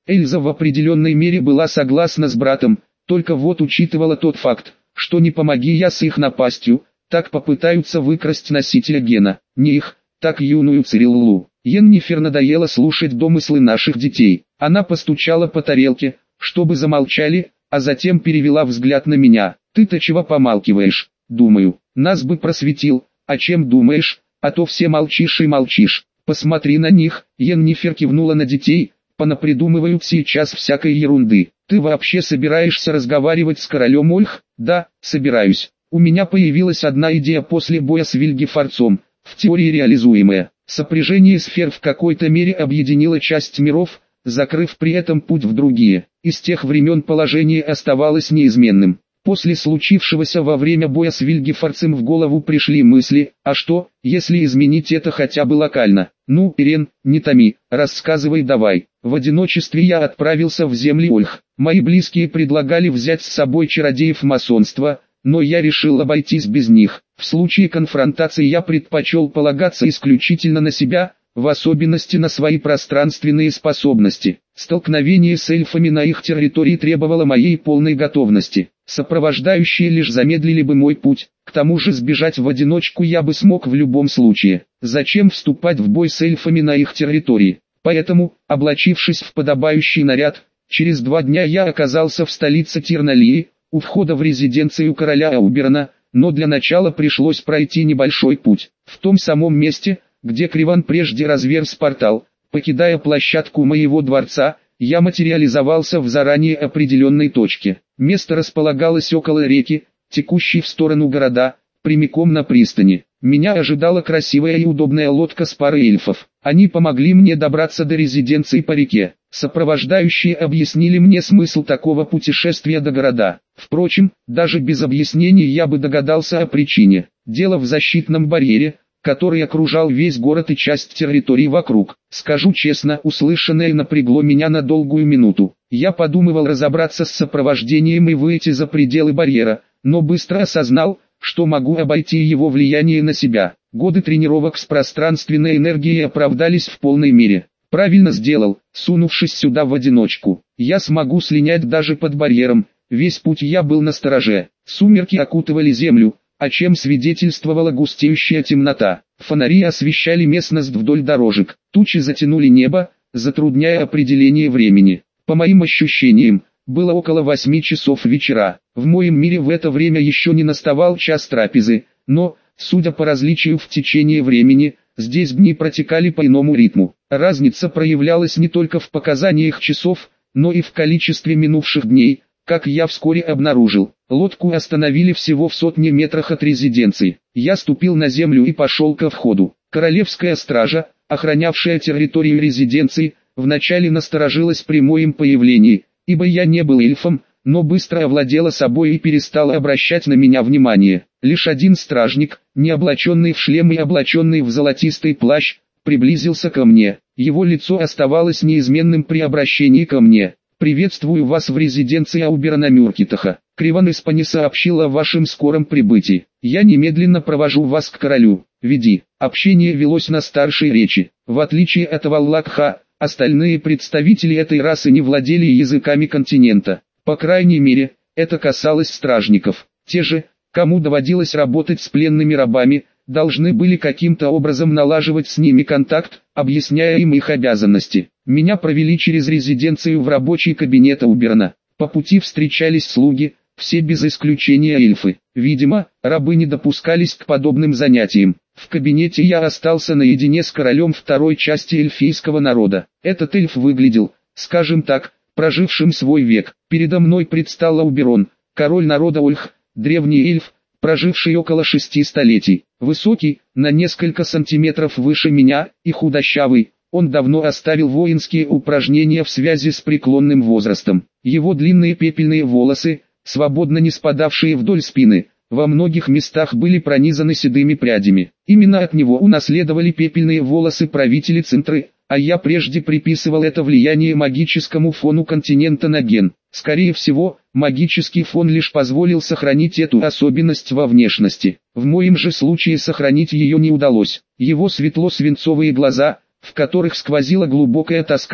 A: Эльза в определенной мере была согласна с братом, только вот учитывала тот факт, что не помоги я с их напастью, так попытаются выкрасть носителя гена, не их, так юную Цириллу. Йеннифер надоело слушать домыслы наших детей. Она постучала по тарелке, чтобы замолчали, а затем перевела взгляд на меня. «Ты-то чего помалкиваешь?» «Думаю, нас бы просветил, а чем думаешь, а то все молчишь и молчишь. Посмотри на них», Йеннифер кивнула на детей, «понапридумывают сейчас всякой ерунды. Ты вообще собираешься разговаривать с королем Ольх?» «Да, собираюсь. У меня появилась одна идея после боя с Вильгефорцом, в теории реализуемая. Сопряжение сфер в какой-то мере объединило часть миров, закрыв при этом путь в другие. И с тех времен положение оставалось неизменным. После случившегося во время боя с Вильгефорцем в голову пришли мысли, а что, если изменить это хотя бы локально? Ну, Ирен, не томи, рассказывай давай. В одиночестве я отправился в земли Ольх. Мои близкие предлагали взять с собой чародеев масонства, но я решил обойтись без них. В случае конфронтации я предпочел полагаться исключительно на себя, в особенности на свои пространственные способности. Столкновение с эльфами на их территории требовало моей полной готовности. Сопровождающие лишь замедлили бы мой путь, к тому же сбежать в одиночку я бы смог в любом случае. Зачем вступать в бой с эльфами на их территории? Поэтому, облачившись в подобающий наряд, через два дня я оказался в столице Тирналии, у входа в резиденцию короля Ауберна, но для начала пришлось пройти небольшой путь. В том самом месте, где Криван прежде разверз портал, покидая площадку моего дворца, я материализовался в заранее определенной точке. Место располагалось около реки, текущей в сторону города, прямиком на пристани. Меня ожидала красивая и удобная лодка с парой эльфов. Они помогли мне добраться до резиденции по реке. Сопровождающие объяснили мне смысл такого путешествия до города. Впрочем, даже без объяснений я бы догадался о причине. Дело в защитном барьере, который окружал весь город и часть территории вокруг. Скажу честно, услышанное напрягло меня на долгую минуту. Я подумывал разобраться с сопровождением и выйти за пределы барьера, но быстро осознал, что могу обойти его влияние на себя. Годы тренировок с пространственной энергией оправдались в полной мере. Правильно сделал, сунувшись сюда в одиночку. Я смогу слинять даже под барьером. Весь путь я был настороже. Сумерки окутывали землю, о чем свидетельствовала густеющая темнота. Фонари освещали местность вдоль дорожек. Тучи затянули небо, затрудняя определение времени. По моим ощущениям, было около восьми часов вечера. В моем мире в это время еще не наставал час трапезы, но, судя по различию в течение времени, здесь дни протекали по иному ритму. Разница проявлялась не только в показаниях часов, но и в количестве минувших дней, как я вскоре обнаружил. Лодку остановили всего в сотне метрах от резиденции. Я ступил на землю и пошел ко входу. Королевская стража, охранявшая территорию резиденции, вначале насторожилась при моем появлении, ибо я не был эльфом, но быстро овладела собой и перестала обращать на меня внимание. Лишь один стражник, не облаченный в шлем и облаченный в золотистый плащ, приблизился ко мне. Его лицо оставалось неизменным при обращении ко мне. «Приветствую вас в резиденции Ауберна Мюркитаха. Криван Испани сообщил о вашем скором прибытии. Я немедленно провожу вас к королю. Веди». Общение велось на старшей речи. В отличие от Аваллакха, остальные представители этой расы не владели языками континента. По крайней мере, это касалось стражников. Те же, кому доводилось работать с пленными рабами, должны были каким-то образом налаживать с ними контакт, объясняя им их обязанности. Меня провели через резиденцию в рабочий кабинет Ауберна. По пути встречались слуги, все без исключения эльфы. Видимо, рабы не допускались к подобным занятиям. В кабинете я остался наедине с королем второй части эльфийского народа. Этот эльф выглядел, скажем так, прожившим свой век. Передо мной предстал Ауберон, король народа Ольх, древний эльф, проживший около шести столетий. Высокий, на несколько сантиметров выше меня, и худощавый, он давно оставил воинские упражнения в связи с преклонным возрастом. Его длинные пепельные волосы, свободно не спадавшие вдоль спины, во многих местах были пронизаны седыми прядями. Именно от него унаследовали пепельные волосы правители Центры, а я прежде приписывал это влияние магическому фону континента на ген. Скорее всего, магический фон лишь позволил сохранить эту особенность во внешности. В моем же случае сохранить ее не удалось. Его светло-свинцовые глаза, в которых сквозила глубокая тоска,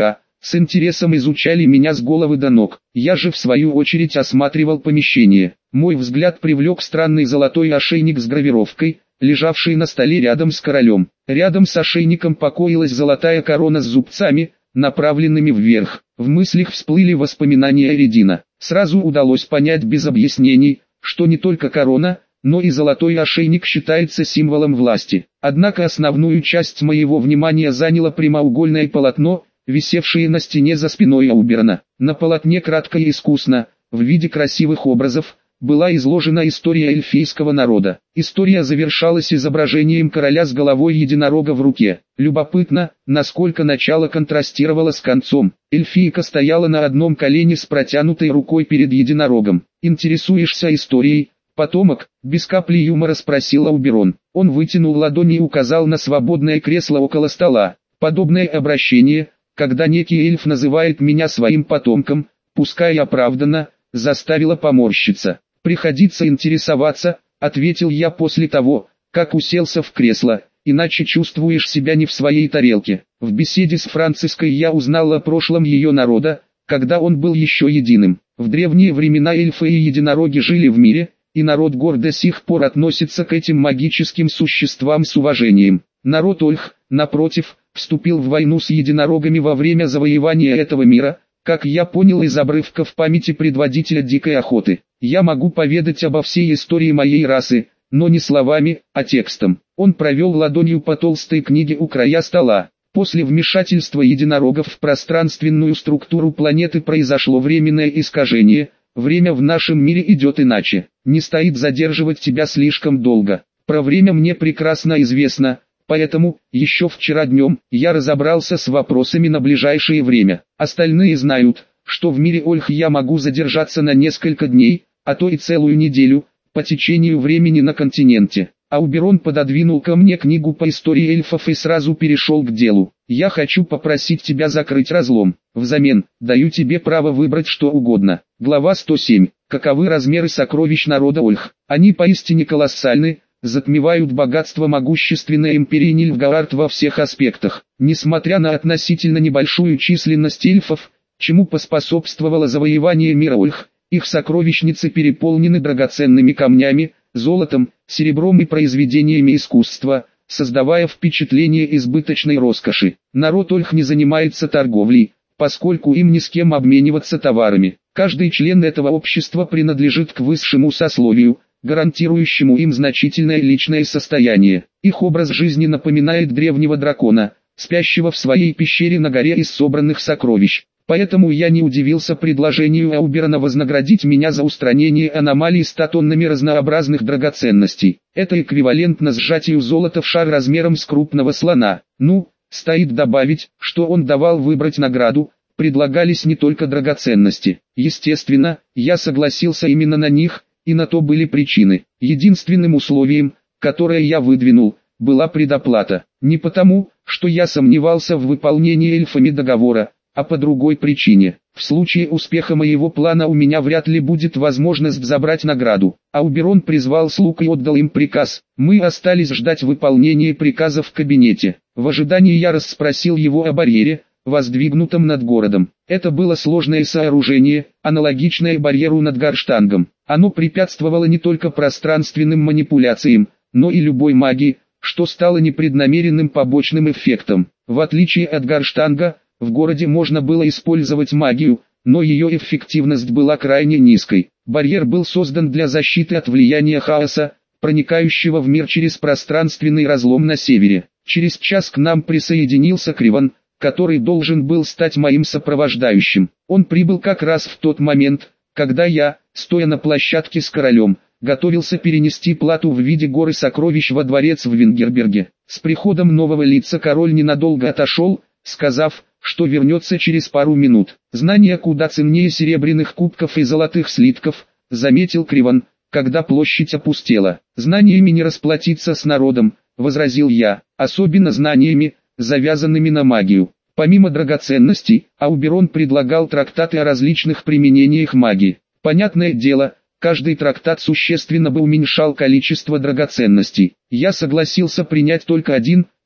A: с интересом изучали меня с головы до ног. Я же в свою очередь осматривал помещение. Мой взгляд привлек странный золотой ошейник с гравировкой, лежавший на столе рядом с королем. Рядом с ошейником покоилась золотая корона с зубцами, направленными вверх. В мыслях всплыли воспоминания Эредина. Сразу удалось понять без объяснений, что не только корона, но и золотой ошейник считается символом власти. Однако основную часть моего внимания заняло прямоугольное полотно, висевшее на стене за спиной Ауберна. На полотне кратко и искусно, в виде красивых образов, была изложена история эльфийского народа. История завершалась изображением короля с головой единорога в руке. Любопытно, насколько начало контрастировало с концом. Эльфийка стояла на одном колене с протянутой рукой перед единорогом. «Интересуешься историей, потомок?» — без капли юмора спросил Ауберон. Он вытянул ладони и указал на свободное кресло около стола. Подобное обращение, когда некий эльф называет меня своим потомком, пускай оправданно, заставило поморщиться. «Приходится интересоваться», — ответил я после того, как уселся в кресло, «иначе чувствуешь себя не в своей тарелке». В беседе с Франциской я узнал о прошлом ее народа, когда он был еще единым. В древние времена эльфы и единороги жили в мире, и народ Гор до сих пор относится к этим магическим существам с уважением. Народ Ольх, напротив, вступил в войну с единорогами во время завоевания этого мира, как я понял из обрывков памяти предводителя дикой охоты. Я могу поведать обо всей истории моей расы, но не словами, а текстом. Он провел ладонью по толстой книге у края стола. После вмешательства единорогов в пространственную структуру планеты произошло временное искажение. Время в нашем мире идет иначе. Не стоит задерживать тебя слишком долго. Про время мне прекрасно известно. Поэтому, еще вчера днем, я разобрался с вопросами на ближайшее время. Остальные знают, что в мире Ольх я могу задержаться на несколько дней, а то и целую неделю, по течению времени на континенте. Ауберон пододвинул ко мне книгу по истории эльфов и сразу перешел к делу. «Я хочу попросить тебя закрыть разлом. Взамен, даю тебе право выбрать что угодно». Глава сто семь. Каковы размеры сокровищ народа Ольх? Они поистине колоссальны, затмевают богатство могущественной империи Нильфгаард во всех аспектах. Несмотря на относительно небольшую численность эльфов, чему поспособствовало завоевание мира Ольх, их сокровищницы переполнены драгоценными камнями, золотом, серебром и произведениями искусства, создавая впечатление избыточной роскоши. Народ Ольх не занимается торговлей, поскольку им ни с кем обмениваться товарами. Каждый член этого общества принадлежит к высшему сословию, гарантирующему им значительное личное состояние. Их образ жизни напоминает древнего дракона, спящего в своей пещере на горе из собранных сокровищ. Поэтому я не удивился предложению Ауберона вознаградить меня за устранение аномалий ста тоннами разнообразных драгоценностей. Это эквивалентно сжатию золота в шар размером с крупного слона. Ну, стоит добавить, что он давал выбрать награду, предлагались не только драгоценности. Естественно, я согласился именно на них, и на то были причины. Единственным условием, которое я выдвинул, была предоплата. Не потому, что я сомневался в выполнении эльфами договора, а по другой причине. В случае успеха моего плана у меня вряд ли будет возможность забрать награду. Ауберон призвал слуг и отдал им приказ. Мы остались ждать выполнения приказа в кабинете. В ожидании я расспросил его о барьере, воздвигнутом над городом. Это было сложное сооружение, аналогичное барьеру над Гарштангом. Оно препятствовало не только пространственным манипуляциям, но и любой магии, что стало непреднамеренным побочным эффектом. В отличие от Гарштанга, в городе можно было использовать магию, но ее эффективность была крайне низкой. Барьер был создан для защиты от влияния хаоса, проникающего в мир через пространственный разлом на севере. Через час к нам присоединился Криван, который должен был стать моим сопровождающим. Он прибыл как раз в тот момент, когда я, стоя на площадке с королем, готовился перенести плату в виде горы сокровищ во дворец в Вингерберге. С приходом нового лица король ненадолго отошел, сказав, что вернется через пару минут. Знания куда ценнее серебряных кубков и золотых слитков, заметил Криван, когда площадь опустела. Знаниями не расплатиться с народом, возразил я, особенно знаниями, завязанными на магию. Помимо драгоценностей, Ауберон предлагал трактаты о различных применениях магии. Понятное дело, каждый трактат существенно бы уменьшал количество драгоценностей. Я согласился принять только один,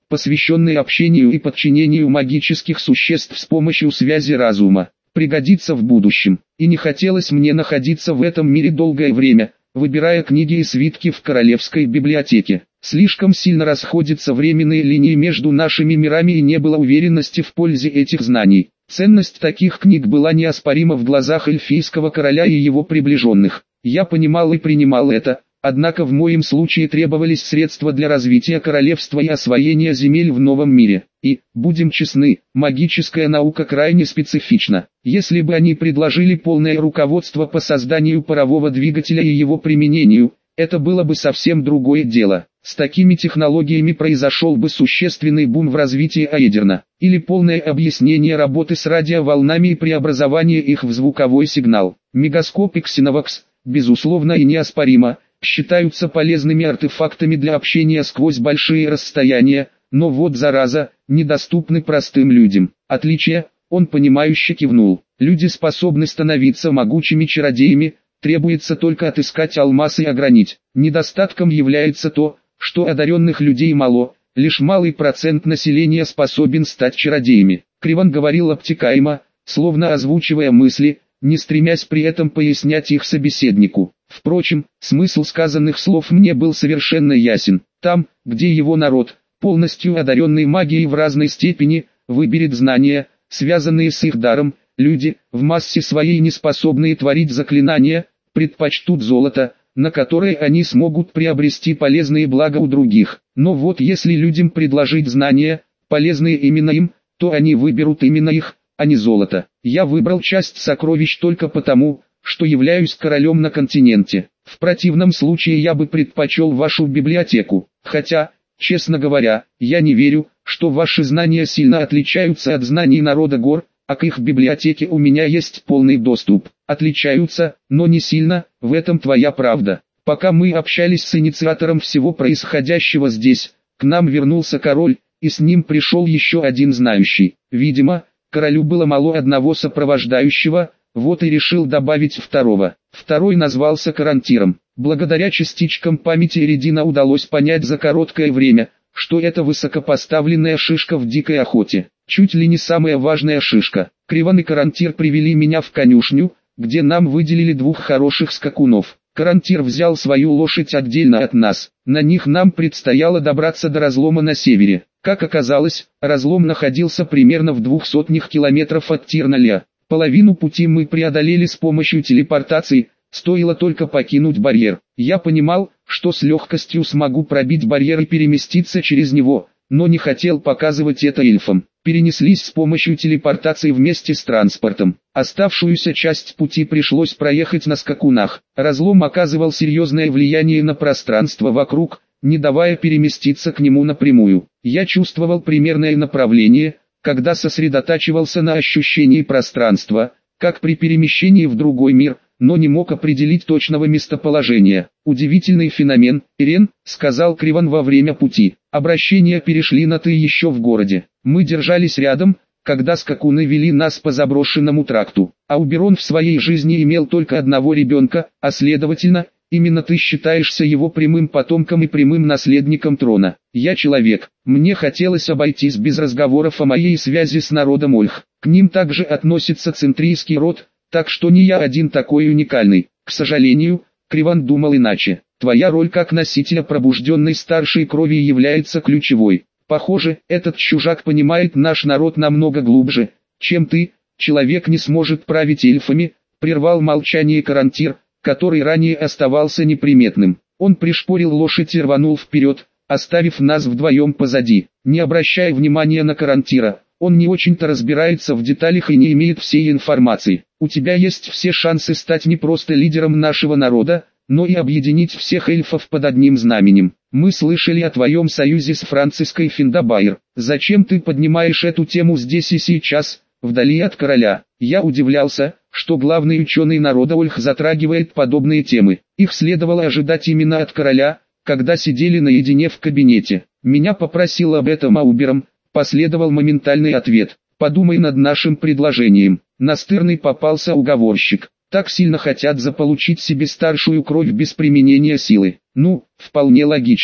A: посвященный общению и подчинению магических существ с помощью связи разума, пригодится в будущем. И не хотелось мне находиться в этом мире долгое время, выбирая книги и свитки в королевской библиотеке. Слишком сильно расходятся временные линии между нашими мирами и не было уверенности в пользе этих знаний. Ценность таких книг была неоспорима в глазах эльфийского короля и его приближенных. Я понимал и принимал это, однако в моем случае требовались средства для развития королевства и освоения земель в новом мире. И, будем честны, магическая наука крайне специфична. Если бы они предложили полное руководство по созданию парового двигателя и его применению, это было бы совсем другое дело. С такими технологиями произошел бы существенный бум в развитии Аэдерна, или полное объяснение работы с радиоволнами и преобразование их в звуковой сигнал. Мегаскоп и Ксеновакс, безусловно и неоспоримо, считаются полезными артефактами для общения сквозь большие расстояния, но вот зараза, недоступны простым людям. Отличие, он понимающе кивнул. Люди способны становиться могучими чародеями, требуется только отыскать алмаз и огранить. Недостатком является то, что одаренных людей мало, лишь малый процент населения способен стать чародеями. Криван говорил обтекаемо, словно озвучивая мысли, не стремясь при этом пояснять их собеседнику. Впрочем, смысл сказанных слов мне был совершенно ясен. Там, где его народ, полностью одаренный магией в разной степени, выберет знания, связанные с их даром, люди, в массе своей не способные творить заклинания, предпочтут золото, на которое они смогут приобрести полезные блага у других. Но вот если людям предложить знания, полезные именно им, то они выберут именно их, а не золото. Я выбрал часть сокровищ только потому, что являюсь королем на континенте. В противном случае я бы предпочел вашу библиотеку. Хотя, честно говоря, я не верю, что ваши знания сильно отличаются от знаний народа гор, а к их библиотеке у меня есть полный доступ. Отличаются, но не сильно, в этом твоя правда. Пока мы общались с инициатором всего происходящего здесь, к нам вернулся король, и с ним пришел еще один знающий. Видимо, королю было мало одного сопровождающего, вот и решил добавить второго. Второй назвался Карантиром. Благодаря частичкам памяти Эредина удалось понять за короткое время, что это высокопоставленная шишка в дикой охоте. Чуть ли не самая важная шишка. Криван и Карантир привели меня в конюшню, где нам выделили двух хороших скакунов. Карантир взял свою лошадь отдельно от нас. На них нам предстояло добраться до разлома на севере. Как оказалось, разлом находился примерно в двух сотнях километров от Тирналя. Половину пути мы преодолели с помощью телепортации, стоило только покинуть барьер. Я понимал, что с легкостью смогу пробить барьер и переместиться через него, но не хотел показывать это эльфам. Перенеслись с помощью телепортации вместе с транспортом. Оставшуюся часть пути пришлось проехать на скакунах. Разлом оказывал серьезное влияние на пространство вокруг, не давая переместиться к нему напрямую. Я чувствовал примерное направление, когда сосредотачивался на ощущении пространства, как при перемещении в другой мир, но не мог определить точного местоположения. Удивительный феномен, Ирен, сказал Криван во время пути. Обращения перешли на «ты» еще в городе. Мы держались рядом, когда скакуны вели нас по заброшенному тракту. Ауберон в своей жизни имел только одного ребенка, а следовательно, именно ты считаешься его прямым потомком и прямым наследником трона. Я человек, мне хотелось обойтись без разговоров о моей связи с народом Ольх. К ним также относится центрийский род, так что не я один такой уникальный. К сожалению, Криван думал иначе. Твоя роль как носителя пробужденной старшей крови является ключевой. Похоже, этот чужак понимает наш народ намного глубже, чем ты. Человек не сможет править эльфами, прервал молчание Карантир, который ранее оставался неприметным. Он пришпорил лошадь и рванул вперед, оставив нас вдвоем позади. Не обращая внимания на Карантира, он не очень-то разбирается в деталях и не имеет всей информации. У тебя есть все шансы стать не просто лидером нашего народа, но и объединить всех эльфов под одним знаменем. Мы слышали о твоем союзе с Франциской Финдабайр. Зачем ты поднимаешь эту тему здесь и сейчас, вдали от короля? Я удивлялся, что главный ученый народа Ольх затрагивает подобные темы. Их следовало ожидать именно от короля, когда сидели наедине в кабинете. Меня попросил об этом Аубером, последовал моментальный ответ. Подумай над нашим предложением. Настырный попался уговорщик. Так сильно хотят заполучить себе старшую кровь без применения силы. Ну, вполне логично.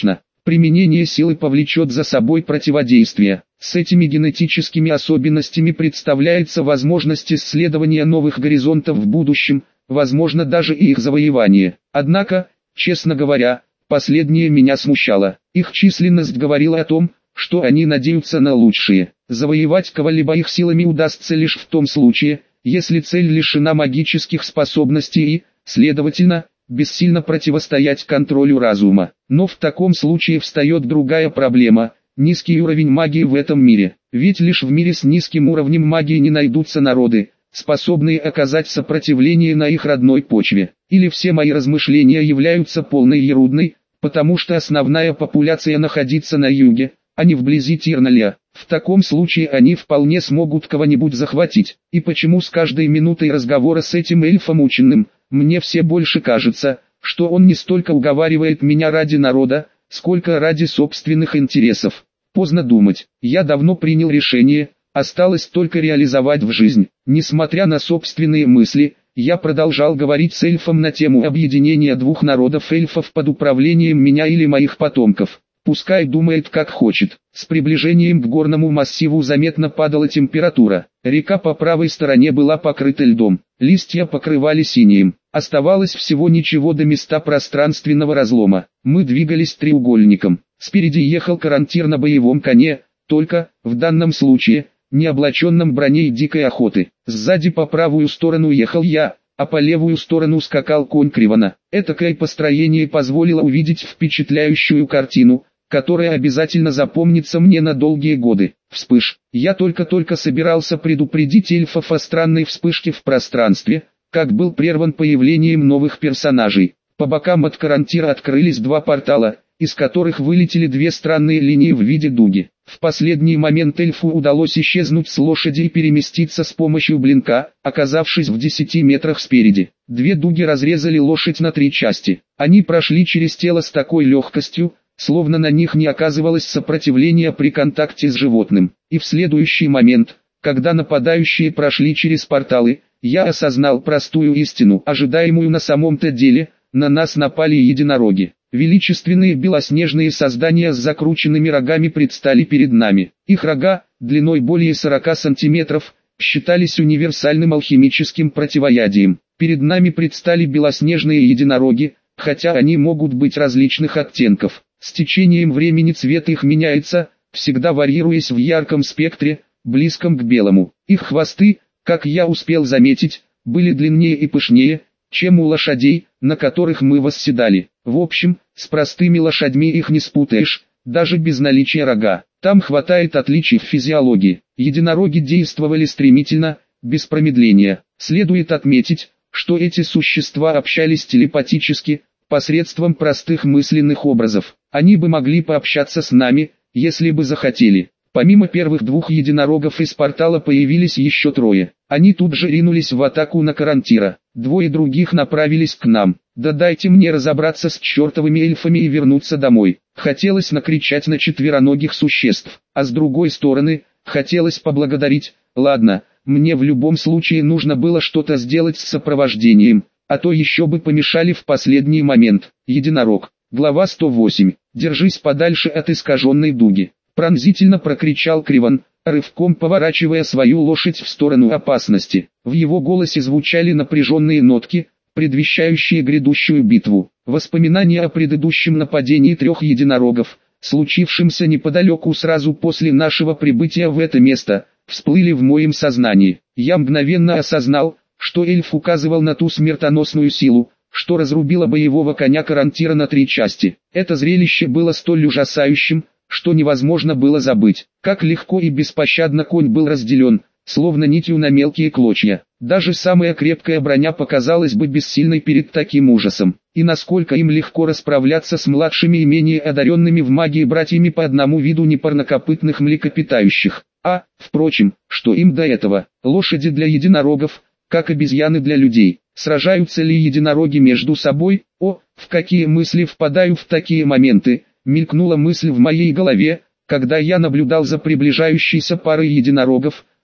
A: Применение силы повлечет за собой противодействие. С этими генетическими особенностями представляется возможность исследования новых горизонтов в будущем, возможно даже и их завоевание. Однако, честно говоря, последнее меня смущало. Их численность говорила о том, что они надеются на лучшее. Завоевать кого-либо их силами удастся лишь в том случае, если цель лишена магических способностей и, следовательно, бессильно противостоять контролю разума. Но в таком случае встает другая проблема – низкий уровень магии в этом мире. Ведь лишь в мире с низким уровнем магии не найдутся народы, способные оказать сопротивление на их родной почве. Или все мои размышления являются полной ерундой, потому что основная популяция находится на юге, а не вблизи Тирналя. В таком случае они вполне смогут кого-нибудь захватить. И почему с каждой минутой разговора с этим эльфом ученым, мне все больше кажется, что он не столько уговаривает меня ради народа, сколько ради собственных интересов. Поздно думать, я давно принял решение, осталось только реализовать в жизнь. Несмотря на собственные мысли, я продолжал говорить с эльфом на тему объединения двух народов эльфов под управлением меня или моих потомков. Пускай думает как хочет. С приближением к горному массиву заметно падала температура. Река по правой стороне была покрыта льдом. Листья покрывали синим. Оставалось всего ничего до места пространственного разлома. Мы двигались треугольником. Спереди ехал карантир на боевом коне, только, в данном случае, не облаченном броней дикой охоты. Сзади по правую сторону ехал я, а по левую сторону скакал конь Кривана. Этакое построение позволило увидеть впечатляющую картину, которая обязательно запомнится мне на долгие годы. Вспыш. Я только-только собирался предупредить эльфов о странной вспышке в пространстве, как был прерван появлением новых персонажей. По бокам от карантира открылись два портала, из которых вылетели две странные линии в виде дуги. В последний момент эльфу удалось исчезнуть с лошади и переместиться с помощью блинка, оказавшись в десяти метрах спереди. Две дуги разрезали лошадь на три части. Они прошли через тело с такой легкостью, словно на них не оказывалось сопротивления при контакте с животным. И в следующий момент, когда нападающие прошли через порталы, я осознал простую истину, ожидаемую на самом-то деле. На нас напали единороги. Величественные белоснежные создания с закрученными рогами предстали перед нами. Их рога, длиной более сорока сантиметров, считались универсальным алхимическим противоядием. Перед нами предстали белоснежные единороги, хотя они могут быть различных оттенков. С течением времени цвет их меняется, всегда варьируясь в ярком спектре, близком к белому. Их хвосты, как я успел заметить, были длиннее и пышнее, чем у лошадей, на которых мы восседали. В общем, с простыми лошадьми их не спутаешь, даже без наличия рога. Там хватает отличий в физиологии. Единороги действовали стремительно, без промедления. Следует отметить, что эти существа общались телепатически, посредством простых мысленных образов. Они бы могли пообщаться с нами, если бы захотели. Помимо первых двух единорогов из портала появились еще трое. Они тут же ринулись в атаку на карантира. Двое других направились к нам. Да дайте мне разобраться с чертовыми эльфами и вернуться домой. Хотелось накричать на четвероногих существ. А с другой стороны, хотелось поблагодарить. Ладно, мне в любом случае нужно было что-то сделать с сопровождением, а то еще бы помешали в последний момент. Единорог. Глава сто восемь. Держись подальше от искаженной дуги. Пронзительно прокричал Криван, рывком поворачивая свою лошадь в сторону опасности. В его голосе звучали напряженные нотки, предвещающие грядущую битву. Воспоминания о предыдущем нападении трех единорогов, случившемся неподалеку сразу после нашего прибытия в это место, всплыли в моем сознании. Я мгновенно осознал, что эльф указывал на ту смертоносную силу, что разрубила боевого коня карантира на три части. Это зрелище было столь ужасающим, что невозможно было забыть. Как легко и беспощадно конь был разделен, словно нитью на мелкие клочья. Даже самая крепкая броня показалась бы бессильной перед таким ужасом. И насколько им легко расправляться с младшими и менее одаренными в магии братьями по одному виду непарнокопытных млекопитающих. А, впрочем, что им до этого? Лошади для единорогов, как обезьяны для людей. Сражаются ли единороги между собой? О, в какие мысли впадаю в такие моменты? Мелькнула мысль в моей голове, когда я наблюдал за приближающейся парой единорогов,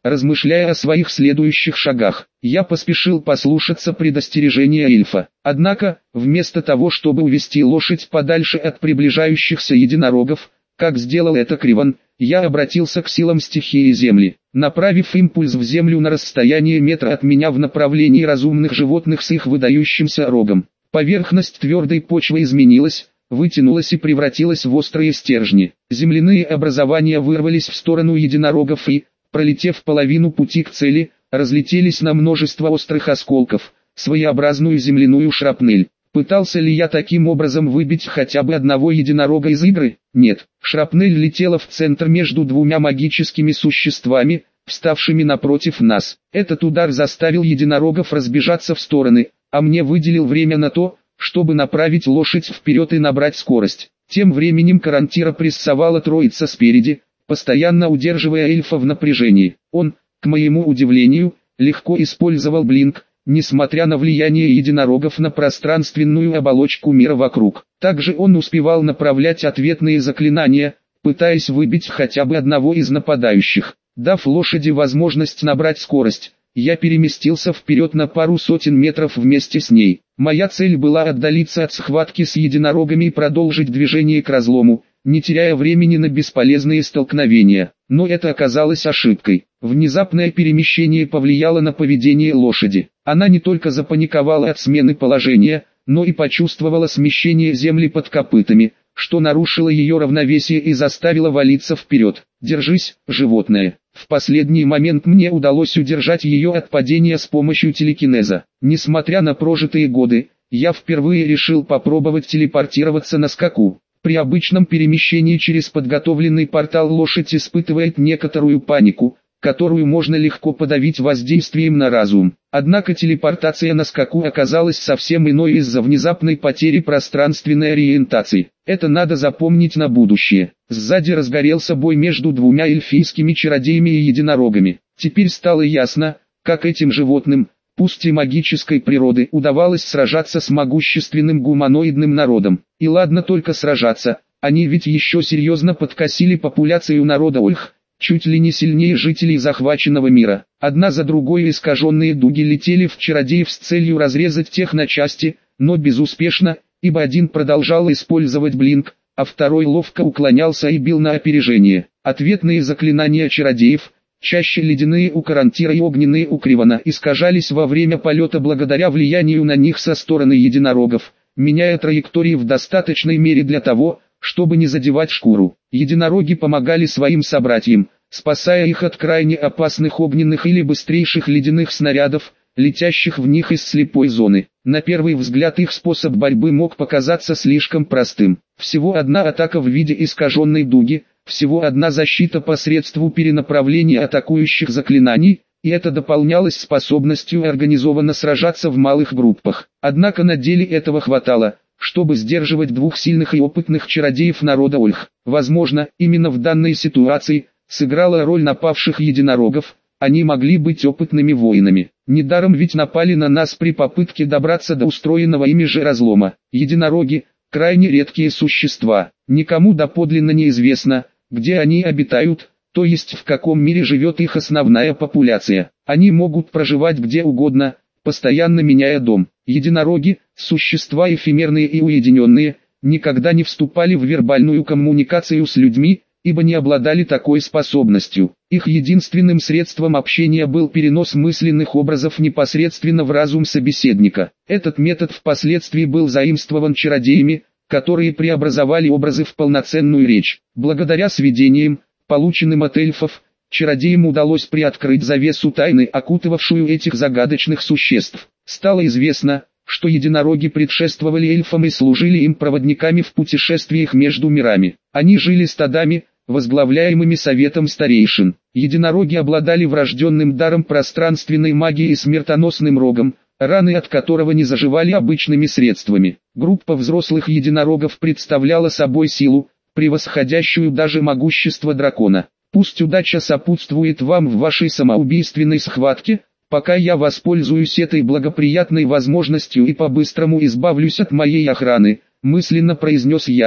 A: размышляя о своих следующих шагах. Я поспешил послушаться предостережения эльфа. Однако, вместо того, чтобы увести лошадь подальше от приближающихся единорогов, как сделал это Криван, я обратился к силам стихии земли, направив импульс в землю на расстояние метра от меня в направлении разумных животных с их выдающимся рогом. Поверхность твердой почвы изменилась, вытянулась и превратилась в острые стержни. Земляные образования вырвались в сторону единорогов и, пролетев половину пути к цели, разлетелись на множество острых осколков, своеобразную земляную шрапнель. Пытался ли я таким образом выбить хотя бы одного единорога из игры? Нет. Шрапнель летела в центр между двумя магическими существами, вставшими напротив нас. Этот удар заставил единорогов разбежаться в стороны, а мне выделил время на то, чтобы направить лошадь вперед и набрать скорость. Тем временем Карантира прессовала троица спереди, постоянно удерживая эльфа в напряжении. Он, к моему удивлению, легко использовал блинк, несмотря на влияние единорогов на пространственную оболочку мира вокруг. Также он успевал направлять ответные заклинания, пытаясь выбить хотя бы одного из нападающих. Дав лошади возможность набрать скорость, я переместился вперед на пару сотен метров вместе с ней. Моя цель была отдалиться от схватки с единорогами и продолжить движение к разлому, не теряя времени на бесполезные столкновения. Но это оказалось ошибкой. Внезапное перемещение повлияло на поведение лошади. Она не только запаниковала от смены положения, но и почувствовала смещение земли под копытами, что нарушило ее равновесие и заставило валиться вперед. «Держись, животное!» В последний момент мне удалось удержать ее от падения с помощью телекинеза. Несмотря на прожитые годы, я впервые решил попробовать телепортироваться на скаку. При обычном перемещении через подготовленный портал лошадь испытывает некоторую панику, которую можно легко подавить воздействием на разум. Однако телепортация на скаку оказалась совсем иной из-за внезапной потери пространственной ориентации. Это надо запомнить на будущее. Сзади разгорелся бой между двумя эльфийскими чародеями и единорогами. Теперь стало ясно, как этим животным, пусть и магической природы, удавалось сражаться с могущественным гуманоидным народом. И ладно только сражаться, они ведь еще серьезно подкосили популяцию народа Ольх, чуть ли не сильнее жителей захваченного мира. Одна за другой искаженные дуги летели в чародеев с целью разрезать тех на части, но безуспешно, ибо один продолжал использовать блинк, а второй ловко уклонялся и бил на опережение. Ответные заклинания чародеев, чаще ледяные у Карантира и огненные у Кривана, искажались во время полета благодаря влиянию на них со стороны единорогов, меняя траектории в достаточной мере для того, чтобы не задевать шкуру. Единороги помогали своим собратьям, спасая их от крайне опасных огненных или быстрейших ледяных снарядов, летящих в них из слепой зоны. На первый взгляд их способ борьбы мог показаться слишком простым. Всего одна атака в виде искаженной дуги, всего одна защита посредством перенаправления атакующих заклинаний, и это дополнялось способностью организованно сражаться в малых группах. Однако на деле этого хватало, чтобы сдерживать двух сильных и опытных чародеев народа Ольх. Возможно, именно в данной ситуации сыграла роль напавших единорогов, они могли быть опытными воинами. Недаром ведь напали на нас при попытке добраться до устроенного ими же разлома. Единороги – крайне редкие существа, никому доподлинно неизвестно, где они обитают, то есть в каком мире живет их основная популяция. Они могут проживать где угодно, постоянно меняя дом. Единороги, существа эфемерные и уединенные, никогда не вступали в вербальную коммуникацию с людьми, ибо не обладали такой способностью. Их единственным средством общения был перенос мысленных образов непосредственно в разум собеседника. Этот метод впоследствии был заимствован чародеями, которые преобразовали образы в полноценную речь. Благодаря сведениям, полученным от эльфов, чародеям удалось приоткрыть завесу тайны, окутывавшую этих загадочных существ. Стало известно, что единороги предшествовали эльфам и служили им проводниками в путешествиях между мирами. Они жили стадами, возглавляемыми советом старейшин. Единороги обладали врожденным даром пространственной магии и смертоносным рогом, раны от которого не заживали обычными средствами. Группа взрослых единорогов представляла собой силу, превосходящую даже могущество дракона. Пусть удача сопутствует вам в вашей самоубийственной схватке, пока я воспользуюсь этой благоприятной возможностью и по-быстрому избавлюсь от моей охраны, мысленно произнес я,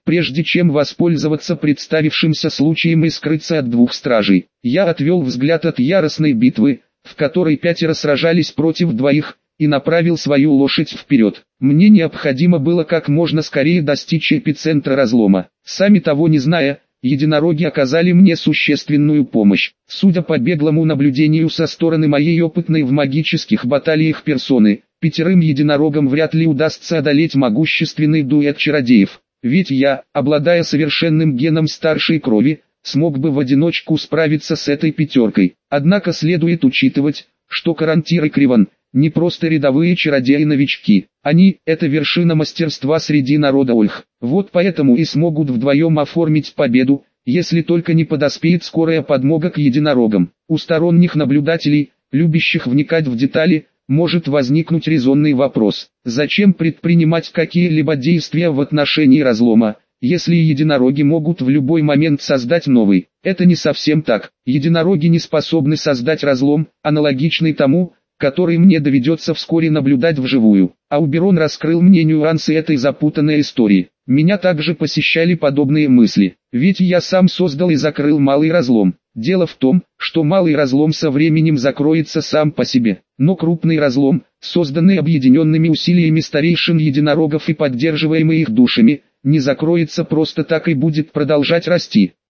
A: прежде чем воспользоваться представившимся случаем и скрыться от двух стражей. Я отвел взгляд от яростной битвы, в которой пятеро сражались против двоих, и направил свою лошадь вперед. Мне необходимо было как можно скорее достичь эпицентра разлома. Сами того не зная, единороги оказали мне существенную помощь. Судя по беглому наблюдению со стороны моей опытной в магических баталиях персоны, пятерым единорогам вряд ли удастся одолеть могущественный дуэт чародеев. Ведь я, обладая совершенным геном старшей крови, смог бы в одиночку справиться с этой пятеркой. Однако следует учитывать, что Карантир и Криван – не просто рядовые чародеи-новички. Они – это вершина мастерства среди народа Ольх. Вот поэтому и смогут вдвоем оформить победу, если только не подоспеет скорая подмога к единорогам. У сторонних наблюдателей, любящих вникать в детали, может возникнуть резонный вопрос. Зачем предпринимать какие-либо действия в отношении разлома, если единороги могут в любой момент создать новый? Это не совсем так. Единороги не способны создать разлом, аналогичный тому, который мне доведется вскоре наблюдать вживую. Ауберон раскрыл мне нюансы этой запутанной истории. Меня также посещали подобные мысли, ведь я сам создал и закрыл малый разлом. Дело в том, что малый разлом со временем закроется сам по себе, но крупный разлом, созданный объединенными усилиями старейшин единорогов и поддерживаемый их душами, не закроется просто так и будет продолжать расти.